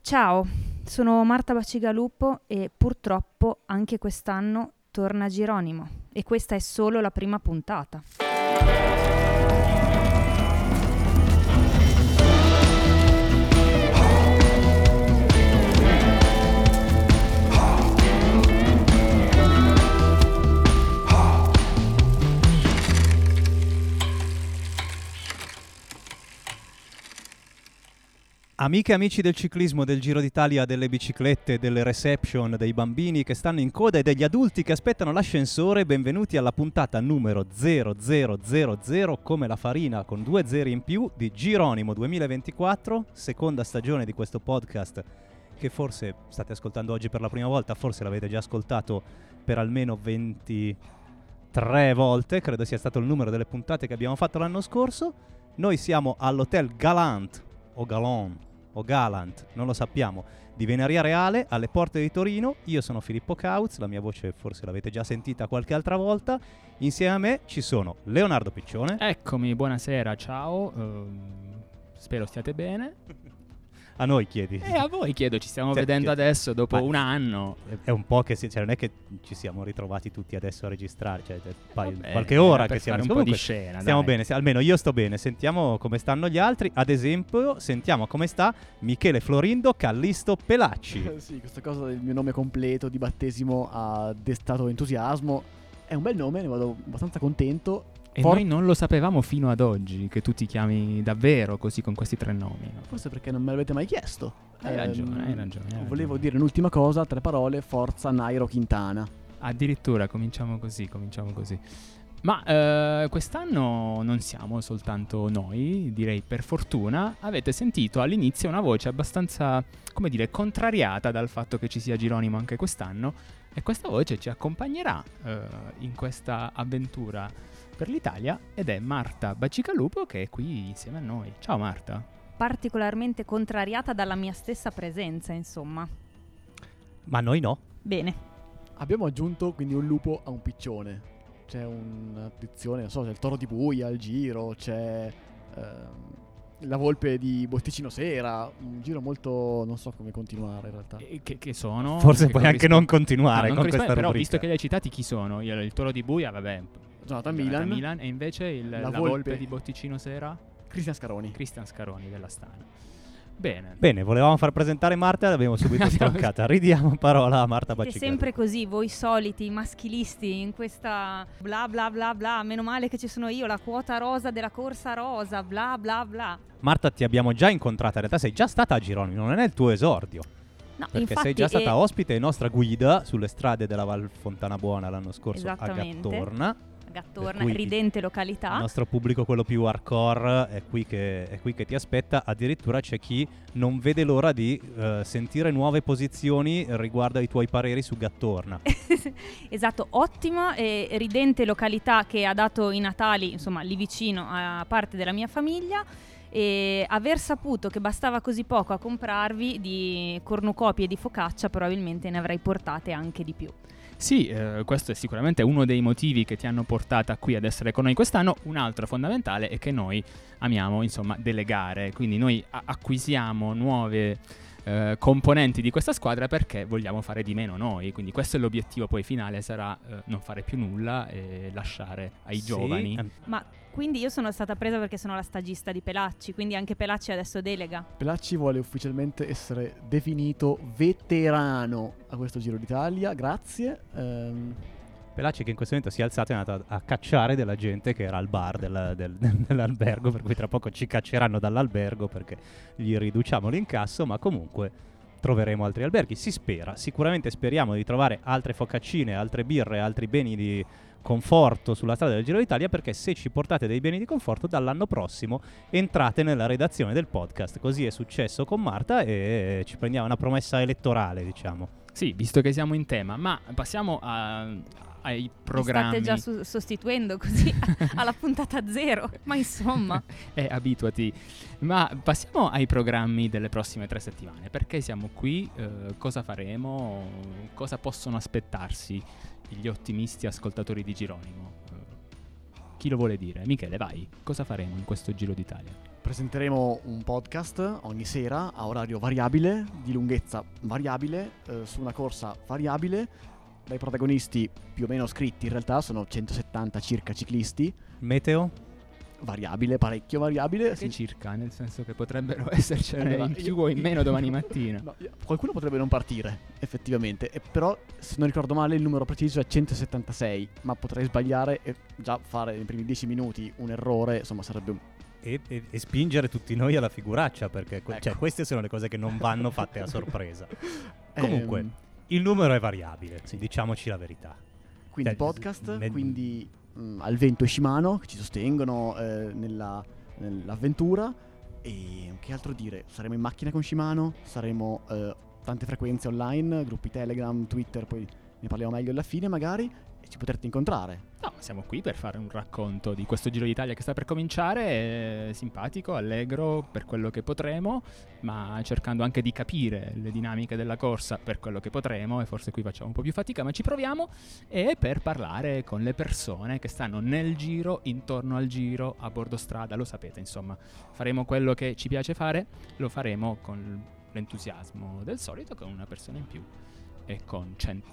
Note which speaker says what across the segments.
Speaker 1: Ciao, sono Marta Bacigalupo e purtroppo anche quest'anno torna Geronimo e questa è solo la prima puntata.
Speaker 2: Amiche e amici del ciclismo, del Giro d'Italia, delle biciclette, delle reception, dei bambini che stanno in coda e degli adulti che aspettano l'ascensore, benvenuti alla puntata numero 0000, come la farina con 2 zeri in più, di Geronimo 2024, seconda stagione di questo podcast che forse state ascoltando oggi per la prima volta, forse l'avete già ascoltato per almeno 23 volte, credo sia stato il numero delle puntate che abbiamo fatto l'anno scorso. Noi siamo all'Hotel Galant, o Galon, o Galant, non lo sappiamo, di Venaria Reale, alle porte di Torino. Io sono Filippo Kautz, la mia voce forse l'avete già sentita qualche altra volta. Insieme a me ci sono Leonardo Piccione.
Speaker 3: Eccomi, buonasera, ciao, spero stiate bene.
Speaker 2: A noi chiedi?
Speaker 3: A voi chiedo, ci stiamo vedendo adesso dopo un anno.
Speaker 2: È un po' che non è che ci siamo ritrovati tutti adesso a registrare, qualche ora che siamo
Speaker 3: un po' di scena.
Speaker 2: Stiamo
Speaker 3: dai.
Speaker 2: bene, almeno io sto bene. Sentiamo come stanno gli altri. Ad esempio, sentiamo come sta Michele Florindo Callisto Pelacci.
Speaker 4: Sì, questa cosa del mio nome completo di battesimo ha destato entusiasmo. È un bel nome, ne vado abbastanza contento.
Speaker 3: E noi non lo sapevamo fino ad oggi che tu ti chiami davvero così con questi 3 nomi.
Speaker 4: Forse perché non me l'avete mai chiesto.
Speaker 3: Hai ragione.
Speaker 4: Volevo dire un'ultima cosa, 3 parole, forza Nairo Quintana.
Speaker 3: Addirittura cominciamo così. Ma quest'anno non siamo soltanto noi, direi per fortuna. Avete sentito all'inizio una voce abbastanza, come dire, contrariata dal fatto che ci sia Geronimo anche quest'anno. E questa voce ci accompagnerà in questa avventura per l'Italia ed è Marta Bacigalupo, che è qui insieme a noi. Ciao Marta.
Speaker 1: Particolarmente contrariata dalla mia stessa presenza, insomma.
Speaker 2: Ma noi no.
Speaker 1: Bene.
Speaker 4: Abbiamo aggiunto quindi un lupo a un piccione. C'è un'addizione, non so, c'è il toro di Buia al Giro, c'è la volpe di Botticino Sera, un giro molto, non so come continuare in realtà.
Speaker 3: Che sono?
Speaker 2: Forse
Speaker 3: che
Speaker 2: puoi anche non continuare con questa rubrica.
Speaker 3: Però visto che li hai citati, chi sono? Il toro di Buia, vabbè.
Speaker 4: Jonathan Milan.
Speaker 3: E invece la volpe di Botticino Sera?
Speaker 4: Cristian
Speaker 3: Scaroni della Stana.
Speaker 2: Bene, volevamo far presentare Marta e l'abbiamo subito stroncata. Ridiamo parola a Marta Bacigalupo.
Speaker 1: Siete sempre così, voi soliti maschilisti, in questa bla bla bla bla. Meno male che ci sono io, la quota rosa della corsa rosa, bla bla bla.
Speaker 2: Marta, ti abbiamo già incontrata, in realtà sei già stata a Geronimo, non è il tuo esordio.
Speaker 1: No,
Speaker 2: perché
Speaker 1: infatti,
Speaker 2: sei già stata ospite e nostra guida sulle strade della Val Fontana Buona l'anno scorso a Gattorna.
Speaker 1: Ridente località.
Speaker 2: Il nostro pubblico, quello più hardcore, è qui che ti aspetta. Addirittura c'è chi non vede l'ora di sentire nuove posizioni riguardo ai tuoi pareri su Gattorna.
Speaker 1: Esatto, ottima e ridente località che ha dato i natali, insomma, lì vicino a parte della mia famiglia. E aver saputo che bastava così poco a comprarvi di cornucopie e di focaccia, probabilmente ne avrei portate anche di più.
Speaker 3: Sì, questo è sicuramente uno dei motivi che ti hanno portata qui ad essere con noi quest'anno. Un altro fondamentale è che noi amiamo, insomma, delegare, quindi noi acquisiamo nuove componenti di questa squadra perché vogliamo fare di meno noi, quindi questo è l'obiettivo poi finale, sarà non fare più nulla e lasciare ai giovani.
Speaker 1: Ma quindi io sono stata presa perché sono la stagista di Pelacci, quindi anche Pelacci adesso delega.
Speaker 4: Pelacci vuole ufficialmente essere definito veterano a questo Giro d'Italia, grazie.
Speaker 2: Pelacci che in questo momento si è alzato e è andato a cacciare della gente che era al bar dell'albergo, per cui tra poco ci cacceranno dall'albergo perché gli riduciamo l'incasso, ma comunque troveremo altri alberghi, si spera. Sicuramente speriamo di trovare altre focaccine, altre birre, altri beni di conforto sulla strada del Giro d'Italia, perché se ci portate dei beni di conforto dall'anno prossimo entrate nella redazione del podcast. Così è successo con Marta e ci prendiamo una promessa elettorale, diciamo.
Speaker 3: Sì, visto che siamo in tema, ma passiamo ai programmi.
Speaker 1: Mi state già sostituendo così alla puntata 0, ma insomma.
Speaker 3: Abituati. Ma passiamo ai programmi delle prossime 3 settimane. Perché siamo qui? Cosa faremo? Cosa possono aspettarsi gli ottimisti ascoltatori di Geronimo? chi lo vuole dire? Michele, vai, cosa faremo in questo Giro d'Italia?
Speaker 4: Presenteremo un podcast ogni sera a orario variabile, di lunghezza variabile, su una corsa variabile, dai protagonisti più o meno scritti, in realtà sono 170 circa ciclisti.
Speaker 2: Meteo?
Speaker 4: Variabile, parecchio variabile.
Speaker 3: Che circa, nel senso che potrebbero essercene
Speaker 4: Allora,
Speaker 3: in più o in meno domani mattina.
Speaker 4: No, qualcuno potrebbe non partire, effettivamente, però se non ricordo male il numero preciso è 176, ma potrei sbagliare e già fare nei primi 10 minuti un errore, insomma sarebbe un...
Speaker 2: E spingere tutti noi alla figuraccia, perché
Speaker 4: Ecco.
Speaker 2: cioè, queste sono le cose che non vanno fatte a sorpresa. Comunque, il numero è variabile,
Speaker 4: Sì.
Speaker 2: diciamoci la verità.
Speaker 4: Quindi
Speaker 2: Cioè,
Speaker 4: podcast, quindi Alvento e Shimano che ci sostengono nell'avventura. E che altro dire? Saremo in macchina con Shimano, saremo tante frequenze online, gruppi Telegram, Twitter, poi ne parliamo meglio alla fine magari, e ci potrete incontrare.
Speaker 3: No, siamo qui per fare un racconto di questo Giro d'Italia che sta per cominciare, simpatico, allegro per quello che potremo, ma cercando anche di capire le dinamiche della corsa per quello che potremo, e forse qui facciamo un po' più fatica, ma ci proviamo, e per parlare con le persone che stanno nel giro, intorno al giro, a bordo strada, lo sapete, insomma, faremo quello che ci piace fare, lo faremo con l'entusiasmo del solito, con una persona in più e con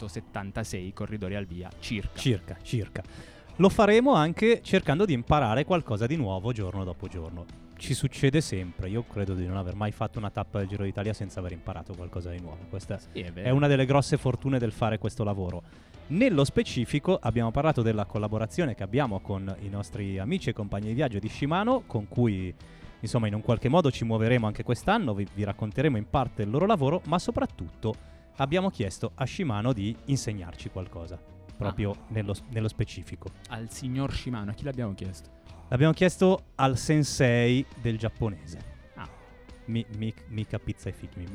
Speaker 3: 176 corridori al via circa.
Speaker 2: Circa. Lo faremo anche cercando di imparare qualcosa di nuovo giorno dopo giorno. Ci succede sempre, io credo di non aver mai fatto una tappa del Giro d'Italia senza aver imparato qualcosa di nuovo. Questa
Speaker 3: Sì,
Speaker 2: è una delle grosse fortune del fare questo lavoro. Nello specifico abbiamo parlato della collaborazione che abbiamo con i nostri amici e compagni di viaggio di Shimano, con cui insomma in un qualche modo ci muoveremo anche quest'anno, vi racconteremo in parte il loro lavoro, ma soprattutto abbiamo chiesto a Shimano di insegnarci qualcosa, proprio nello specifico.
Speaker 3: Al signor Shimano, a chi l'abbiamo chiesto?
Speaker 2: L'abbiamo chiesto al sensei del giapponese.
Speaker 3: Ah.
Speaker 2: Mica pizza e fichi,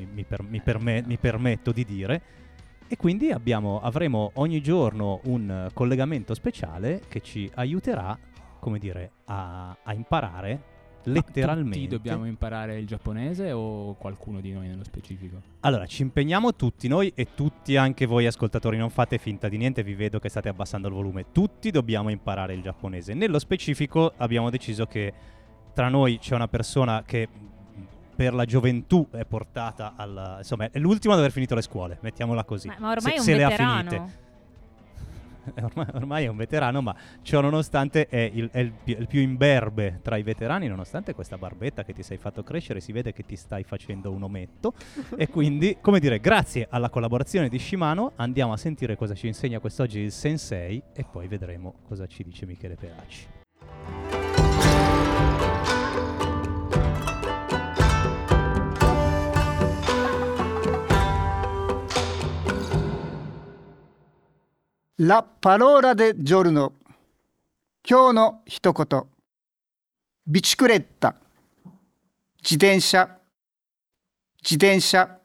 Speaker 2: mi permetto di dire. E quindi avremo ogni giorno un collegamento speciale che ci aiuterà, come dire, a imparare letteralmente.
Speaker 3: Tutti dobbiamo imparare il giapponese o qualcuno di noi nello specifico?
Speaker 2: Allora, ci impegniamo tutti noi e tutti anche voi ascoltatori, non fate finta di niente, vi vedo che state abbassando il volume. Tutti dobbiamo imparare il giapponese. Nello specifico abbiamo deciso che tra noi c'è una persona che per la gioventù è portata insomma, è l'ultimo ad aver finito le scuole, mettiamola così.
Speaker 1: Ma ormai è un
Speaker 2: se le ha
Speaker 1: veterano.
Speaker 2: finite. Ormai è un veterano, ma ciò nonostante è il più imberbe tra i veterani, nonostante questa barbetta che ti sei fatto crescere, si vede che ti stai facendo un ometto. E quindi, come dire, grazie alla collaborazione di Shimano andiamo a sentire cosa ci insegna quest'oggi il sensei e poi vedremo cosa ci dice Michele Pelacci.
Speaker 5: La parola del giorno. 今日の一言。ビチクレッタ。自転車。自転車。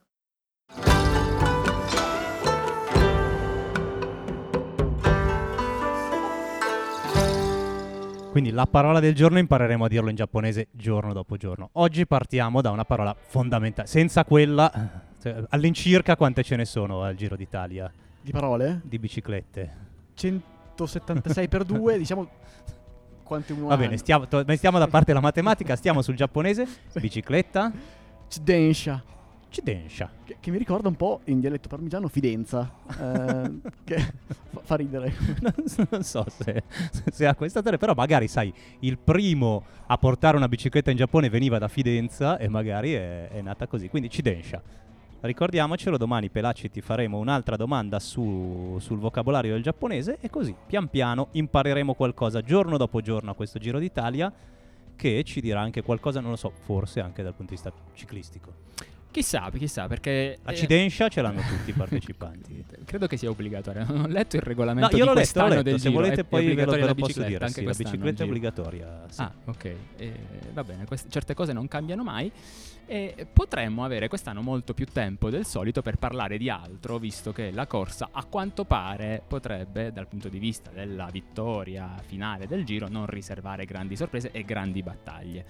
Speaker 2: Quindi la parola del giorno impareremo a dirlo in giapponese giorno dopo giorno. Oggi partiamo da una parola fondamentale. Senza quella, all'incirca quante ce ne sono al Giro d'Italia?
Speaker 4: Di parole?
Speaker 2: Di biciclette.
Speaker 4: 176 per 2, diciamo quante uno
Speaker 2: Va bene, mettiamo da parte la matematica, stiamo sul giapponese. Bicicletta.
Speaker 4: Chidensha.
Speaker 2: Chidensha.
Speaker 4: Che mi ricorda un po' in dialetto parmigiano Fidenza. Che fa ridere.
Speaker 2: Non so se ha questa teoria, però magari sai, il primo a portare una bicicletta in Giappone veniva da Fidenza e magari è nata così. Quindi Chidensha. Ricordiamocelo, domani Pelacci ti faremo un'altra domanda sul vocabolario del giapponese e così pian piano impareremo qualcosa giorno dopo giorno a questo Giro d'Italia che ci dirà anche qualcosa, non lo so, forse anche dal punto di vista ciclistico.
Speaker 3: Chissà, perché
Speaker 2: La Chidensha ce l'hanno tutti i partecipanti.
Speaker 3: Credo che sia obbligatorio. Non ho letto il regolamento
Speaker 2: No, io
Speaker 3: di
Speaker 2: l'ho
Speaker 3: quest'anno
Speaker 2: letto,
Speaker 3: del
Speaker 2: se
Speaker 3: Giro.
Speaker 2: volete
Speaker 3: È
Speaker 2: poi ve lo
Speaker 3: obbligatoria la
Speaker 2: posso
Speaker 3: bicicletta
Speaker 2: dire,
Speaker 3: anche
Speaker 2: sì, la
Speaker 3: quest'anno
Speaker 2: bicicletta è
Speaker 3: al Giro.
Speaker 2: obbligatoria, sì.
Speaker 3: Ah, ok. Va bene, certe cose non cambiano mai. E potremmo avere quest'anno molto più tempo del solito per parlare di altro, visto che la corsa a quanto pare potrebbe, dal punto di vista della vittoria finale del Giro, non riservare grandi sorprese e grandi battaglie.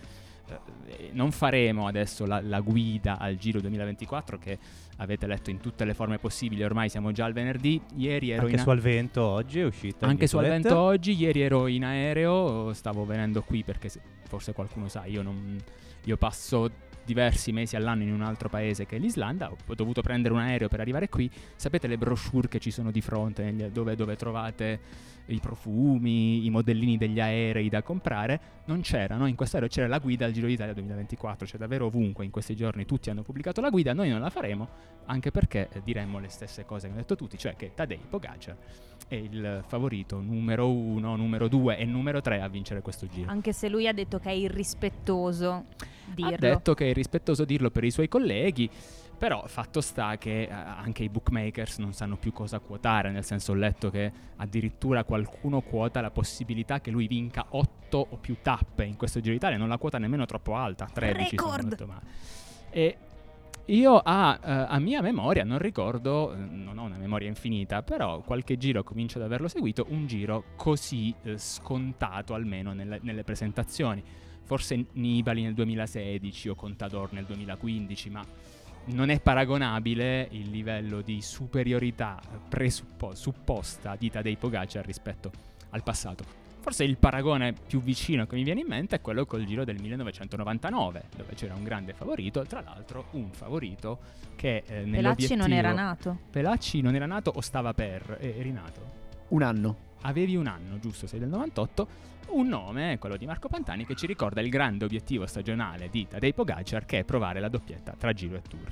Speaker 3: Non faremo adesso la guida al Giro 2024 che avete letto in tutte le forme possibili, ormai siamo già al venerdì. Ieri ero
Speaker 2: anche su Alvento oggi è uscita.
Speaker 3: Anche su Alvento oggi, ieri ero in aereo, stavo venendo qui perché forse qualcuno sa, io passo diversi mesi all'anno in un altro paese che è l'Islanda, ho dovuto prendere un aereo per arrivare qui. Sapete le brochure che ci sono di fronte dove trovate i profumi, i modellini degli aerei da comprare? Non c'erano, in questo aereo c'era la guida al Giro d'Italia 2024, cioè davvero ovunque in questi giorni tutti hanno pubblicato la guida. Noi non la faremo, anche perché diremmo le stesse cose che hanno detto tutti, cioè che Tadej Pogačar è il favorito numero 1, numero 2 e numero 3 a vincere questo Giro.
Speaker 1: Anche se lui ha detto che è irrispettoso dirlo.
Speaker 3: Ha detto che è irrispettoso dirlo per i suoi colleghi, però fatto sta che anche i bookmakers non sanno più cosa quotare, nel senso ho letto che addirittura qualcuno quota la possibilita che lui vinca 8 o più tappe in questo Giro d'Italia, non la quota nemmeno troppo alta, 13 se non ho detto male. E io a mia memoria non ricordo, non ho una memoria infinita, però qualche giro comincio ad averlo seguito, un giro così scontato almeno nelle presentazioni. Forse Nibali nel 2016 o Contador nel 2015, ma non è paragonabile il livello di superiorità supposta di Tadej Pogačar rispetto al passato. Forse il paragone più vicino che mi viene in mente è quello col Giro del 1999, dove c'era un grande favorito, tra l'altro un favorito che
Speaker 1: Pelacci non era nato.
Speaker 3: Pelacci non era nato o stava eri nato?
Speaker 4: Un anno.
Speaker 3: Avevi un anno, giusto, sei del 98. Un nome, quello di Marco Pantani, che ci ricorda il grande obiettivo stagionale di Tadej Pogačar, che è provare la doppietta tra Giro e Tour.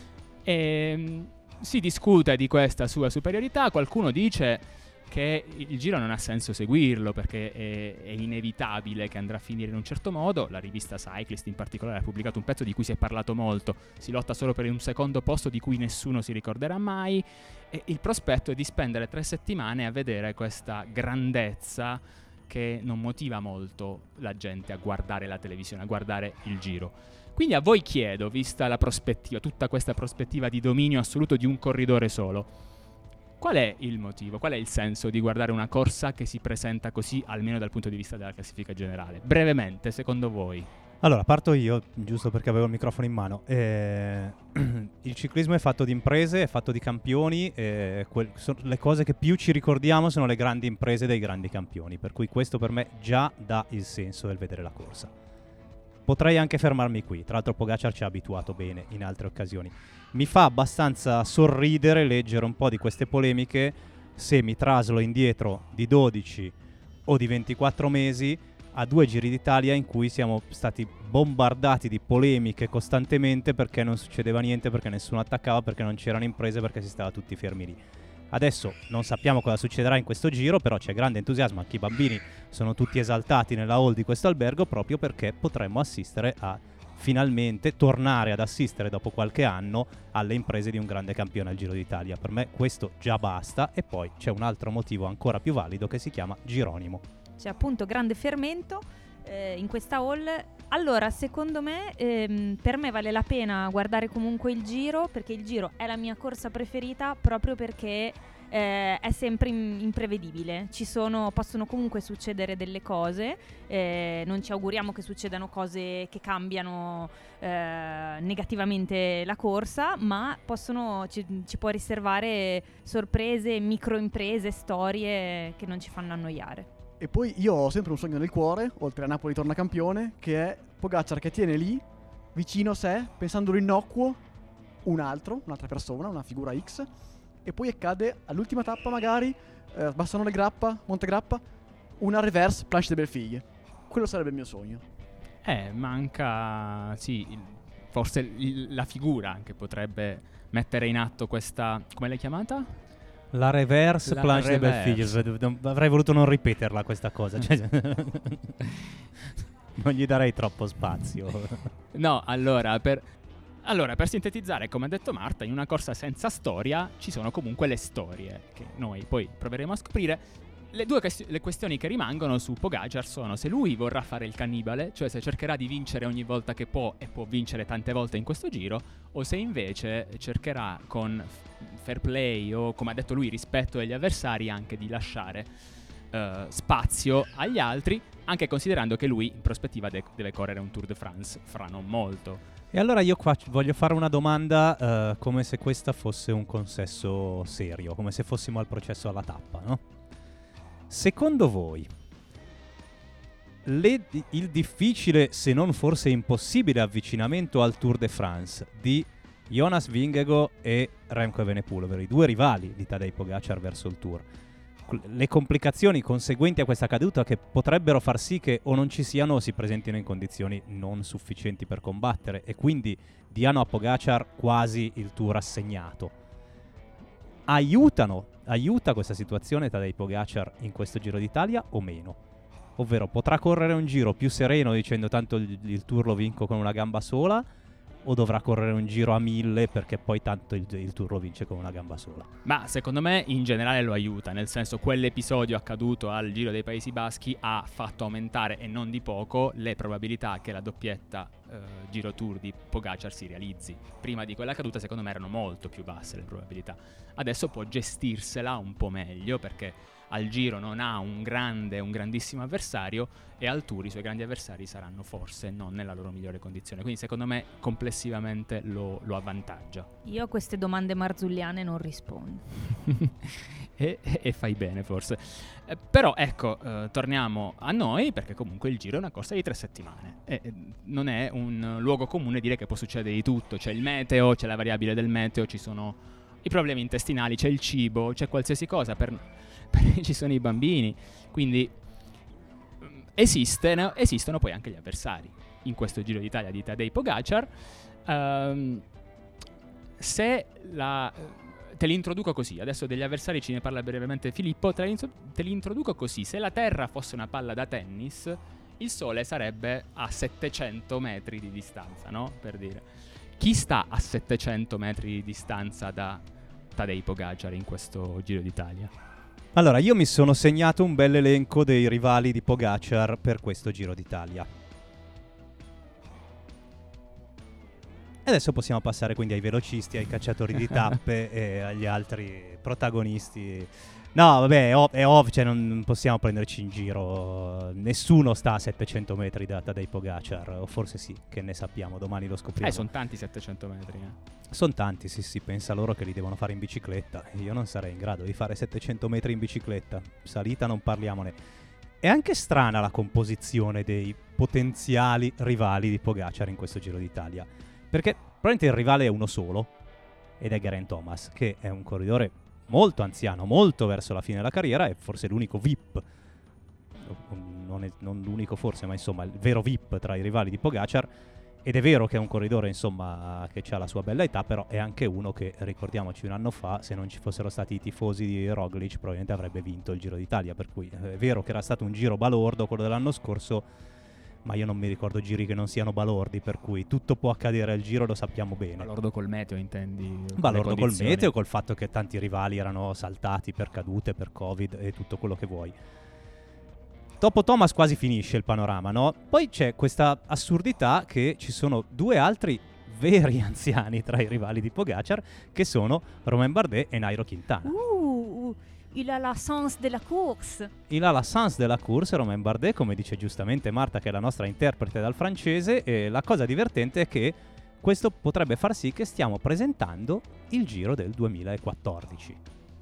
Speaker 3: E si discute di questa sua superiorità, qualcuno dice che il Giro non ha senso seguirlo perché è inevitabile che andrà a finire in un certo modo. La rivista Cyclist in particolare ha pubblicato un pezzo di cui si è parlato molto, si lotta solo per un secondo posto di cui nessuno si ricorderà mai, e il prospetto è di spendere 3 settimane a vedere questa grandezza che non motiva molto la gente a guardare la televisione, a guardare il Giro. Quindi a voi chiedo, vista la prospettiva, tutta questa prospettiva di dominio assoluto di un corridore solo, qual è il motivo, qual è il senso di guardare una corsa che si presenta così, almeno dal punto di vista della classifica generale? Brevemente, secondo voi.
Speaker 2: Allora, parto io, giusto perché avevo il microfono in mano. Il ciclismo è fatto di imprese, è fatto di campioni, le cose che più ci ricordiamo sono le grandi imprese dei grandi campioni, per cui questo per me già dà il senso del vedere la corsa. Potrei anche fermarmi qui, tra l'altro Pogačar ci ha abituato bene in altre occasioni. Mi fa abbastanza sorridere leggere un po' di queste polemiche se mi traslo indietro di 12 o di 24 mesi a 2 Giri d'Italia in cui siamo stati bombardati di polemiche costantemente perché non succedeva niente, perché nessuno attaccava, perché non c'erano imprese, perché si stava tutti fermi lì. Adesso non sappiamo cosa succederà in questo giro, però c'è grande entusiasmo, anche i bambini sono tutti esaltati nella hall di questo albergo proprio perché potremmo assistere a finalmente tornare ad assistere dopo qualche anno alle imprese di un grande campione al Giro d'Italia. Per me questo già basta, e poi c'è un altro motivo ancora più valido che si chiama Gironimo.
Speaker 1: C'è appunto grande fermento in questa hall. Allora, secondo me, per me vale la pena guardare comunque il Giro, perché il Giro è la mia corsa preferita proprio perché è sempre imprevedibile. Possono comunque succedere delle cose, non ci auguriamo che succedano cose che cambiano negativamente la corsa, ma ci può riservare sorprese, microimprese, storie che non ci fanno annoiare.
Speaker 4: E poi io ho sempre un sogno nel cuore, oltre a Napoli torna campione, che è Pogačar che tiene lì, vicino a sé, pensandolo innocuo, un'altra persona, una figura X, e poi accade all'ultima tappa magari, Bassanone Grappa, Montegrappa, una reverse Planche de Belfighe. Quello sarebbe il mio sogno.
Speaker 3: Manca, sì, forse la figura che potrebbe mettere in atto questa, come l'hai chiamata?
Speaker 2: La reverse Planche de Belfighe. Avrei voluto non ripeterla questa cosa. Non gli darei troppo spazio.
Speaker 3: No, allora per sintetizzare, come ha detto Marta, in una corsa senza storia ci sono comunque le storie che noi poi proveremo a scoprire. Le questioni che rimangono su Pogačar sono se lui vorrà fare il cannibale, cioè se cercherà di vincere ogni volta che può e può vincere tante volte in questo giro, o se invece cercherà con fair play o, come ha detto lui, rispetto agli avversari, anche di lasciare spazio agli altri, anche considerando che lui in prospettiva deve correre un Tour de France fra non molto.
Speaker 2: E allora io qua voglio fare una domanda come se questa fosse un consesso serio, come se fossimo al processo alla tappa, no? Secondo voi il difficile, se non forse impossibile avvicinamento al Tour de France di Jonas Vingegaard e Remco Evenepoel, ovvero i due rivali di Tadej Pogacar verso il Tour, le complicazioni conseguenti a questa caduta che potrebbero far sì che o non ci siano o si presentino in condizioni non sufficienti per combattere e quindi diano a Pogacar quasi il Tour assegnato, aiuta questa situazione Tadej Pogacar in questo Giro d'Italia o meno? Ovvero potrà correre un giro più sereno dicendo tanto il Tour lo vinco con una gamba sola, o dovrà correre un giro a 1000 perché poi tanto il Tour lo vince con una gamba sola?
Speaker 3: Ma secondo me in generale lo aiuta, nel senso quell'episodio accaduto al Giro dei Paesi Baschi ha fatto aumentare e non di poco le probabilità che la doppietta Giro Tour di Pogacar si realizzi. Prima di quella caduta secondo me erano molto più basse le probabilità. Adesso può gestirsela un po' meglio perché al Giro non ha un grandissimo avversario e al Tour i suoi grandi avversari saranno forse non nella loro migliore condizione, quindi secondo me complessivamente lo avvantaggia.
Speaker 1: Io a queste domande marzulliane non rispondo.
Speaker 3: e fai bene forse. Però ecco, torniamo a noi perché comunque il Giro è una corsa di 3 settimane e non è un luogo comune dire che può succedere di tutto. C'è il meteo, c'è la variabile del meteo, ci sono i problemi intestinali, c'è il cibo, c'è qualsiasi cosa, ci sono i bambini, quindi esistono poi anche gli avversari in questo Giro d'Italia di Tadej Pogacar. Te li introduco così, adesso degli avversari ce ne parla brevemente Filippo, te li introduco così: se la Terra fosse una palla da tennis, il Sole sarebbe a 700 metri di distanza, no? Per dire, chi sta a 700 metri di distanza da Tadej Pogacar in questo Giro d'Italia?
Speaker 2: Allora, io mi sono segnato un bel elenco dei rivali di Pogacar per questo Giro d'Italia. E adesso possiamo passare quindi ai velocisti, ai cacciatori di tappe e agli altri protagonisti. No, vabbè, è ovvio, cioè non possiamo prenderci in giro. Nessuno sta a 700 metri da Tadej Pogacar, o forse sì, che ne sappiamo, domani lo scopriamo.
Speaker 3: Sono tanti 700 metri,
Speaker 2: Sono tanti, sì, pensa loro che li devono fare in bicicletta. Io non sarei in grado di fare 700 metri in bicicletta. Salita non parliamone. È anche strana la composizione dei potenziali rivali di Pogacar in questo Giro d'Italia, perché probabilmente il rivale è uno solo, ed è Geraint Thomas, che è un corridore molto anziano, molto verso la fine della carriera, è forse l'unico VIP, non l'unico forse, ma insomma il vero VIP tra i rivali di Pogacar. Ed è vero che è un corridore, insomma, che ha la sua bella età, però è anche uno che, ricordiamoci, un anno fa, se non ci fossero stati i tifosi di Roglic, probabilmente avrebbe vinto il Giro d'Italia. Per cui è vero che era stato un giro balordo quello dell'anno scorso, ma io non mi ricordo giri che non siano balordi, per cui tutto può accadere al Giro, lo sappiamo bene.
Speaker 3: Balordo col meteo, intendi?
Speaker 2: Balordo col meteo, col fatto che tanti rivali erano saltati per cadute, per Covid e tutto quello che vuoi. Dopo Thomas quasi finisce il panorama, no? Poi c'è questa assurdità che ci sono due altri veri anziani tra i rivali di Pogacar, che sono Romain Bardet e Nairo Quintana.
Speaker 1: Il a la sens de la course.
Speaker 2: Il a la sens de la course, Romain Bardet, come dice giustamente Marta, che è la nostra interprete dal francese, e la cosa divertente è che questo potrebbe far sì che stiamo presentando il Giro del 2014.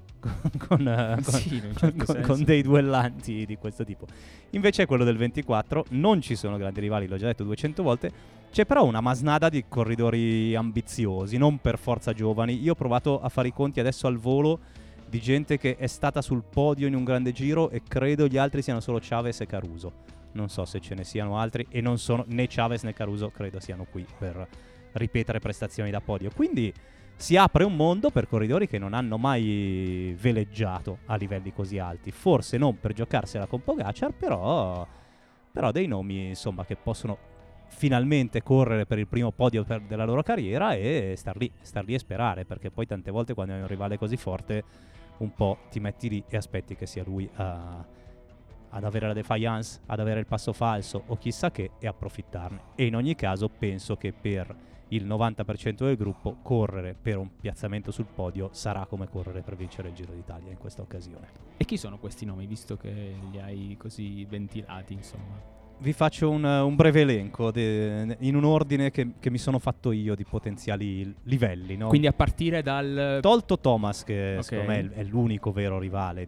Speaker 2: Con dei duellanti di questo tipo. Invece è quello del 24, non ci sono grandi rivali, l'ho già detto 200 volte. C'è però una masnada di corridori ambiziosi, non per forza giovani. Io ho provato a fare i conti adesso al volo di gente che è stata sul podio in un grande giro, e credo gli altri siano solo Chavez e Caruso. Non so se ce ne siano altri, e non sono né Chavez né Caruso, credo siano qui per ripetere prestazioni da podio. Quindi si apre un mondo per corridori che non hanno mai veleggiato a livelli così alti. Forse non per giocarsela con Pogacar, però dei nomi, insomma, che possono finalmente correre per il primo podio della loro carriera e star lì e sperare, perché poi tante volte quando hai un rivale così forte un po' ti metti lì e aspetti che sia lui ad avere la defiance, ad avere il passo falso o chissà che, e approfittarne. E in ogni caso penso che per il 90% del gruppo, correre per un piazzamento sul podio sarà come correre per vincere il Giro d'Italia in questa occasione.
Speaker 3: E chi sono questi nomi, visto che li hai così ventilati, insomma?
Speaker 2: Vi faccio un breve elenco in un ordine che mi sono fatto io di potenziali livelli, no?
Speaker 3: Quindi a partire dal...
Speaker 2: Tolto Thomas, che
Speaker 3: Ok.
Speaker 2: secondo me è l'unico vero rivale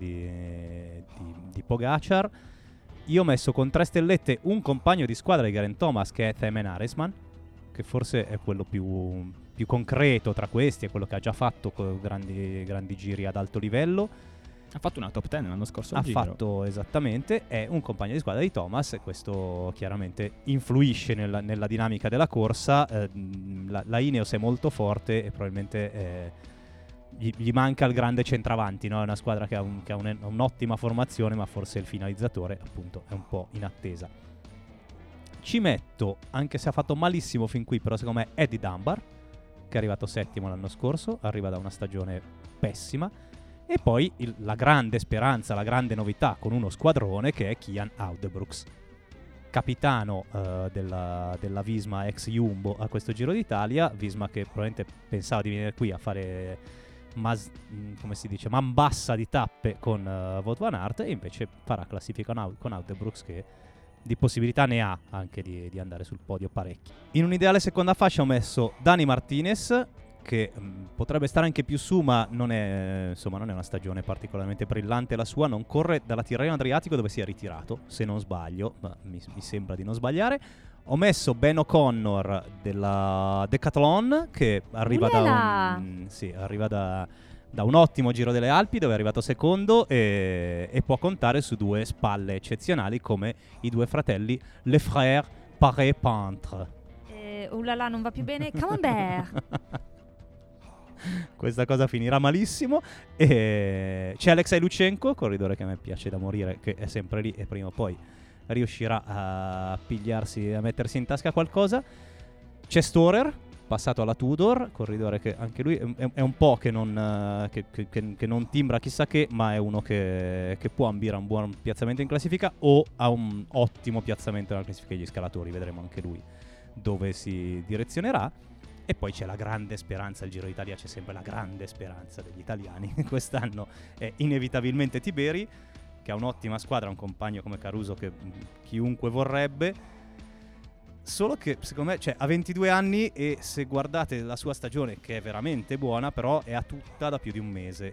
Speaker 2: di Pogacar. Io ho messo con 3 stellette un compagno di squadra di Geraint Thomas, che è Thymen Arensman, che forse è quello più concreto tra questi, è quello che ha già fatto grandi giri ad alto livello.
Speaker 3: Ha fatto una top 10 l'anno scorso al
Speaker 2: Ha
Speaker 3: Giro.
Speaker 2: fatto esattamente, è un compagno di squadra di Thomas, e questo chiaramente influisce nella dinamica della corsa. La Ineos è molto forte e probabilmente gli manca il grande centravanti, no? È una squadra che ha un'ottima formazione, ma forse il finalizzatore appunto è un po' in attesa. Ci metto, anche se ha fatto malissimo fin qui, però secondo me Eddie Dunbar, che è arrivato settimo l'anno scorso, arriva da una stagione pessima. E poi la grande speranza, la grande novità con uno squadrone, che è Kian Uijtdebroeks, capitano della Visma ex Jumbo a questo Giro d'Italia. Visma che probabilmente pensava di venire qui a fare come si dice, man bassa di tappe con Wout van Aert, e invece farà classifica con Uijtdebroeks, che di possibilità ne ha anche di andare sul podio parecchi. In un'ideale seconda fascia ho messo Dani Martinez, che potrebbe stare anche più su, ma non è una stagione particolarmente brillante la sua. Non corre dalla Tirreno Adriatico, dove si è ritirato, se non sbaglio, ma mi sembra di non sbagliare. Ho messo Ben O'Connor della Decathlon, che arriva arriva da un ottimo Giro delle Alpi, dove è arrivato secondo, e può contare su 2 spalle eccezionali come i 2 fratelli Les Frères Paré-Pantre.
Speaker 1: Ulala, non va più bene. Camembert.
Speaker 2: Questa cosa finirà malissimo. E c'è Alexei Lutsenko, corridore che a me piace da morire, che è sempre lì e prima o poi riuscirà a mettersi in tasca qualcosa. C'è Storer, passato alla Tudor, corridore che anche lui è un po' che non timbra chissà che, ma è uno che può ambire a un buon piazzamento in classifica o a un ottimo piazzamento nella classifica degli scalatori. Vedremo anche lui dove si direzionerà. E poi c'è la grande speranza, il Giro d'Italia c'è sempre la grande speranza degli italiani. Quest'anno è inevitabilmente Tiberi, che ha un'ottima squadra, un compagno come Caruso che chiunque vorrebbe. Solo che secondo me ha 22 anni, e se guardate la sua stagione, che è veramente buona, però è a tutta da più di un mese.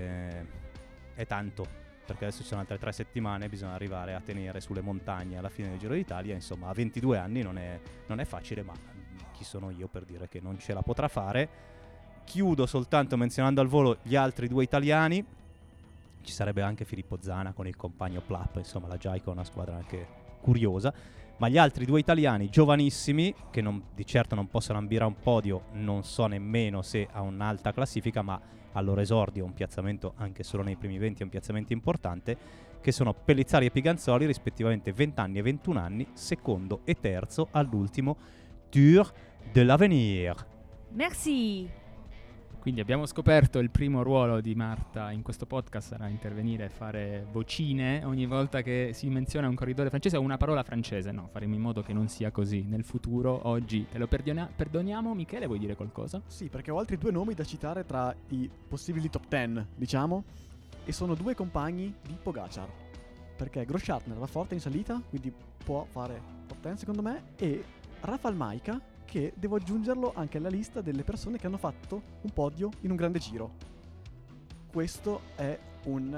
Speaker 2: È tanto, perché adesso ci sono altre 3 settimane, bisogna arrivare a tenere sulle montagne alla fine del Giro d'Italia. Insomma, a 22 anni non è facile, ma chi sono io per dire che non ce la potrà fare. Chiudo soltanto menzionando al volo gli altri 2 italiani. Ci sarebbe anche Filippo Zana con il compagno Plapp, insomma la Giaico è una squadra anche curiosa. Ma gli altri 2 italiani giovanissimi, che di certo non possono ambire a un podio, non so nemmeno se a un'alta classifica, ma al loro esordio un piazzamento anche solo nei primi 20 è un piazzamento importante, che sono Pellizzari e Piganzoli, rispettivamente 20 anni e 21 anni, secondo e terzo all'ultimo Tour de l'Avenir.
Speaker 1: Merci.
Speaker 3: Quindi abbiamo scoperto il primo ruolo di Marta in questo podcast sarà intervenire e fare vocine ogni volta che si menziona un corridore francese o una parola francese. No, faremo in modo che non sia così nel futuro. Oggi te lo perdoniamo. Michele, vuoi dire qualcosa?
Speaker 4: Sì, perché ho altri 2 nomi da citare tra i possibili top 10, diciamo, e sono 2 compagni di Pogacar. Perché Groschartner va forte in salita, quindi può fare top 10 secondo me, e Rafał Majka, che devo aggiungerlo anche alla lista delle persone che hanno fatto un podio in un grande giro. Questo è una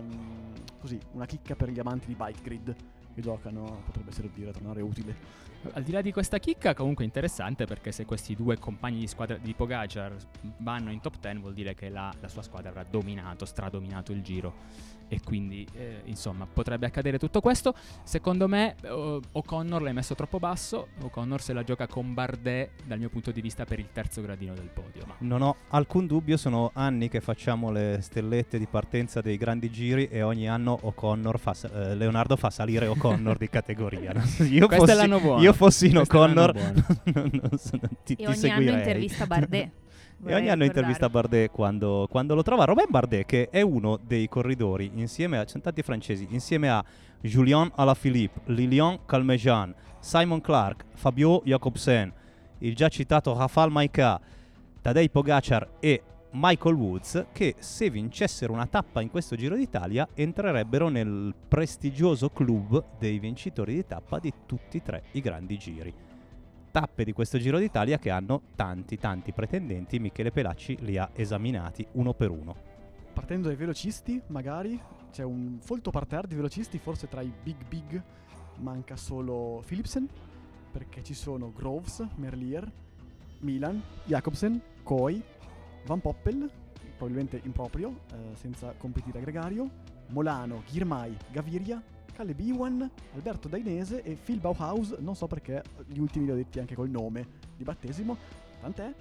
Speaker 4: chicca per gli amanti di Bike Grid che giocano, potrebbe servire a tornare utile.
Speaker 3: Al di là di questa chicca, comunque interessante, perché se questi 2 compagni di squadra di Pogacar vanno in top 10 vuol dire che la sua squadra avrà stradominato il giro, e quindi insomma potrebbe accadere tutto questo. Secondo me O'Connor l'hai messo troppo basso. O'Connor se la gioca con Bardet dal mio punto di vista per il terzo gradino del podio, ma
Speaker 2: Non ho alcun dubbio, sono anni che facciamo le stellette di partenza dei grandi giri e ogni anno Leonardo fa salire O'Connor di categoria.
Speaker 3: Questo è l'anno buono.
Speaker 2: Io fossi in
Speaker 3: Questo è l'anno
Speaker 2: O'Connor ti
Speaker 1: E ogni
Speaker 2: seguirei.
Speaker 1: anno intervista Bardet.
Speaker 2: E ogni anno intervista Bardet quando lo trova. Robin Bardet, che è uno dei corridori, insieme a, ci sono tanti francesi, insieme a Julien Alaphilippe, Lilian Calmejean, Simon Clark, Fabio Jacobsen, il già citato Rafał Majka, Tadej Pogacar e Michael Woods, che se vincessero una tappa in questo Giro d'Italia entrerebbero nel prestigioso club dei vincitori di tappa di tutti e 3 i grandi giri. Tappe di questo Giro d'Italia che hanno tanti pretendenti. Michele Pelacci li ha esaminati uno per uno.
Speaker 4: Partendo dai velocisti, magari c'è un folto parterre di velocisti, forse tra i big manca solo Philipsen, perché ci sono Groves, Merlier, Milan, Jacobsen, Coy, Van Poppel, probabilmente in proprio, senza compiti a gregario, Molano, Girmay, Gaviria, Caleb Ewan, Alberto Dainese e Phil Bauhaus. Non so perché gli ultimi li ho detti anche col nome di battesimo, tant'è.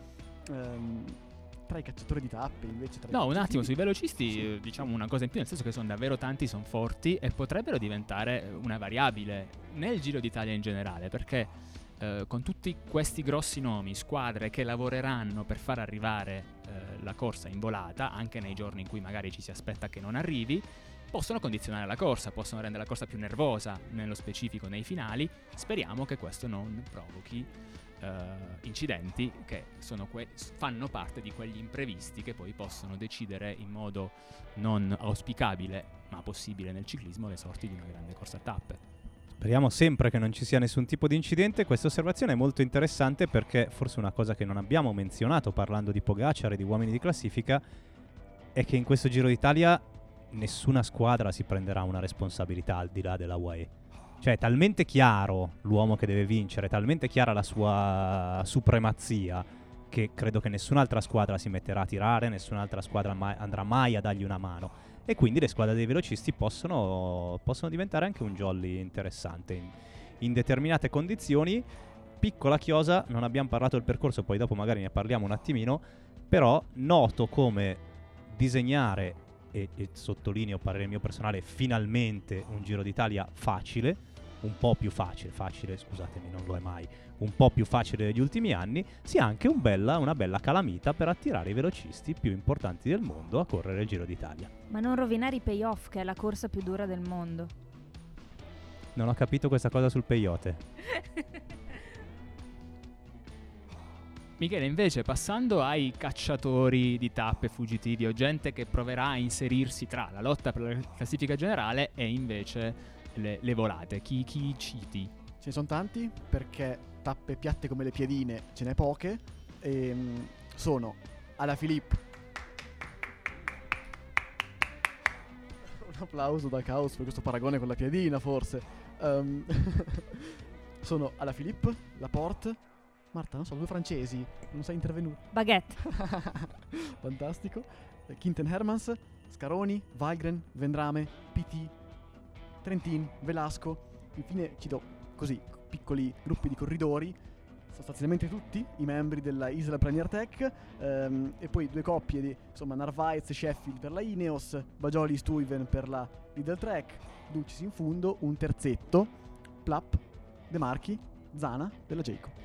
Speaker 4: Tra i cacciatori di tappe invece
Speaker 3: un attimo, sui velocisti sì. Diciamo una cosa in più, nel senso che sono davvero tanti, sono forti e potrebbero diventare una variabile nel Giro d'Italia in generale, perché con tutti questi grossi nomi, squadre che lavoreranno per far arrivare la corsa in volata, anche nei giorni in cui magari ci si aspetta che non arrivi, possono condizionare la corsa, possono rendere la corsa più nervosa, nello specifico nei finali. Speriamo che questo non provochi incidenti che fanno parte di quegli imprevisti che poi possono decidere in modo non auspicabile ma possibile nel ciclismo le sorti di una grande corsa a tappe.
Speaker 2: Speriamo sempre che non ci sia nessun tipo di incidente. Questa osservazione è molto interessante perché forse una cosa che non abbiamo menzionato parlando di Pogacar e di uomini di classifica è che in questo Giro d'Italia nessuna squadra si prenderà una responsabilità al di là della UAE. Cioè è talmente chiaro l'uomo che deve vincere, talmente chiara la sua supremazia, che credo che nessun'altra squadra si metterà a tirare, nessun'altra squadra andrà mai a dargli una mano. E quindi le squadre dei velocisti possono diventare anche un jolly interessante in determinate condizioni. Piccola chiosa, non abbiamo parlato del percorso, poi dopo magari ne parliamo un attimino, però noto come disegnare, e sottolineo parere mio personale, finalmente un Giro d'Italia facile, un po' più facile, scusatemi, non lo è mai, un po' più facile degli ultimi anni, sia anche una bella calamita per attirare i velocisti più importanti del mondo a correre il Giro d'Italia.
Speaker 1: Ma non rovinare i payoff, che è la corsa più dura del mondo.
Speaker 2: Non ho capito questa cosa sul peyote.
Speaker 3: Michele, invece, passando ai cacciatori di tappe fuggitivi o gente che proverà a inserirsi tra la lotta per la classifica generale e invece le volate, chi citi?
Speaker 4: Ce ne sono tanti, perché tappe piatte come le piedine ce n'è poche. Sono Alaphilippe. Un applauso da Caos per questo paragone con la piedina, forse. Sono Alaphilippe, Laporte, Marta, non so, 2 francesi, non sei intervenuto.
Speaker 1: Baguette.
Speaker 4: Fantastico. Quinten Hermans, Scaroni, Weigren, Vendrame, PT, Trentin, Velasco. Infine cito così piccoli gruppi di corridori, sostanzialmente tutti i membri della Isla Premier Tech, e poi 2 coppie di Narvaez e Sheffield per la Ineos, Bajoli Stuyven per la Lidl Trek, Ducis in fundo, un terzetto, Plapp, De Marchi, Zana della Jayco.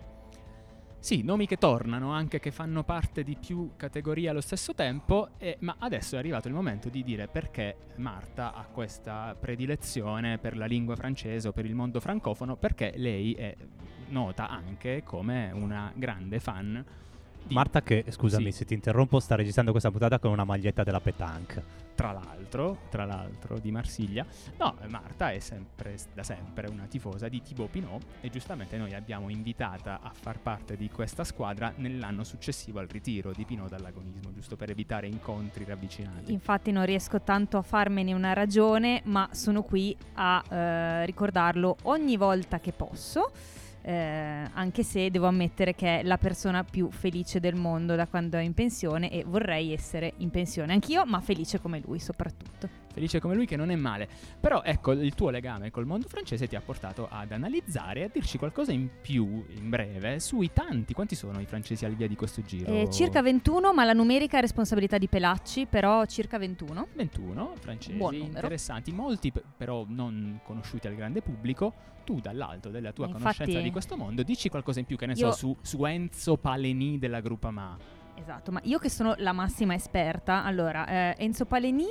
Speaker 3: Sì, nomi che tornano, anche che fanno parte di più categorie allo stesso tempo, ma adesso è arrivato il momento di dire perché Marta ha questa predilezione per la lingua francese o per il mondo francofono, perché lei è nota anche come una grande fan di
Speaker 2: Marta che, scusami
Speaker 3: sì.
Speaker 2: se ti interrompo, sta registrando questa puntata con una maglietta della pétanque.
Speaker 3: Tra l'altro di Marsiglia. No, Marta è da sempre una tifosa di Thibaut Pinot e giustamente noi l'abbiamo invitata a far parte di questa squadra nell'anno successivo al ritiro di Pinot dall'agonismo, giusto per evitare incontri ravvicinati.
Speaker 1: Infatti non riesco tanto a farmene una ragione, ma sono qui a ricordarlo ogni volta che posso. Anche se devo ammettere che è la persona più felice del mondo da quando è in pensione e vorrei essere in pensione anch'io, ma felice come lui soprattutto.
Speaker 3: Felice come lui, che non è male. Però ecco, il tuo legame col mondo francese ti ha portato ad analizzare e a dirci qualcosa in più, in breve, sui tanti. Quanti sono i francesi al via di questo giro?
Speaker 1: Circa 21, ma la numerica è responsabilità di Pelacci, però circa 21.
Speaker 3: 21 francesi,
Speaker 1: buon numero,
Speaker 3: interessanti, molti però non conosciuti al grande pubblico. Tu dall'alto della tua conoscenza di questo mondo dici qualcosa in più, che ne so, su Enzo Paleni della Groupama.
Speaker 1: Esatto, ma io che sono la massima esperta, allora Enzo Paleni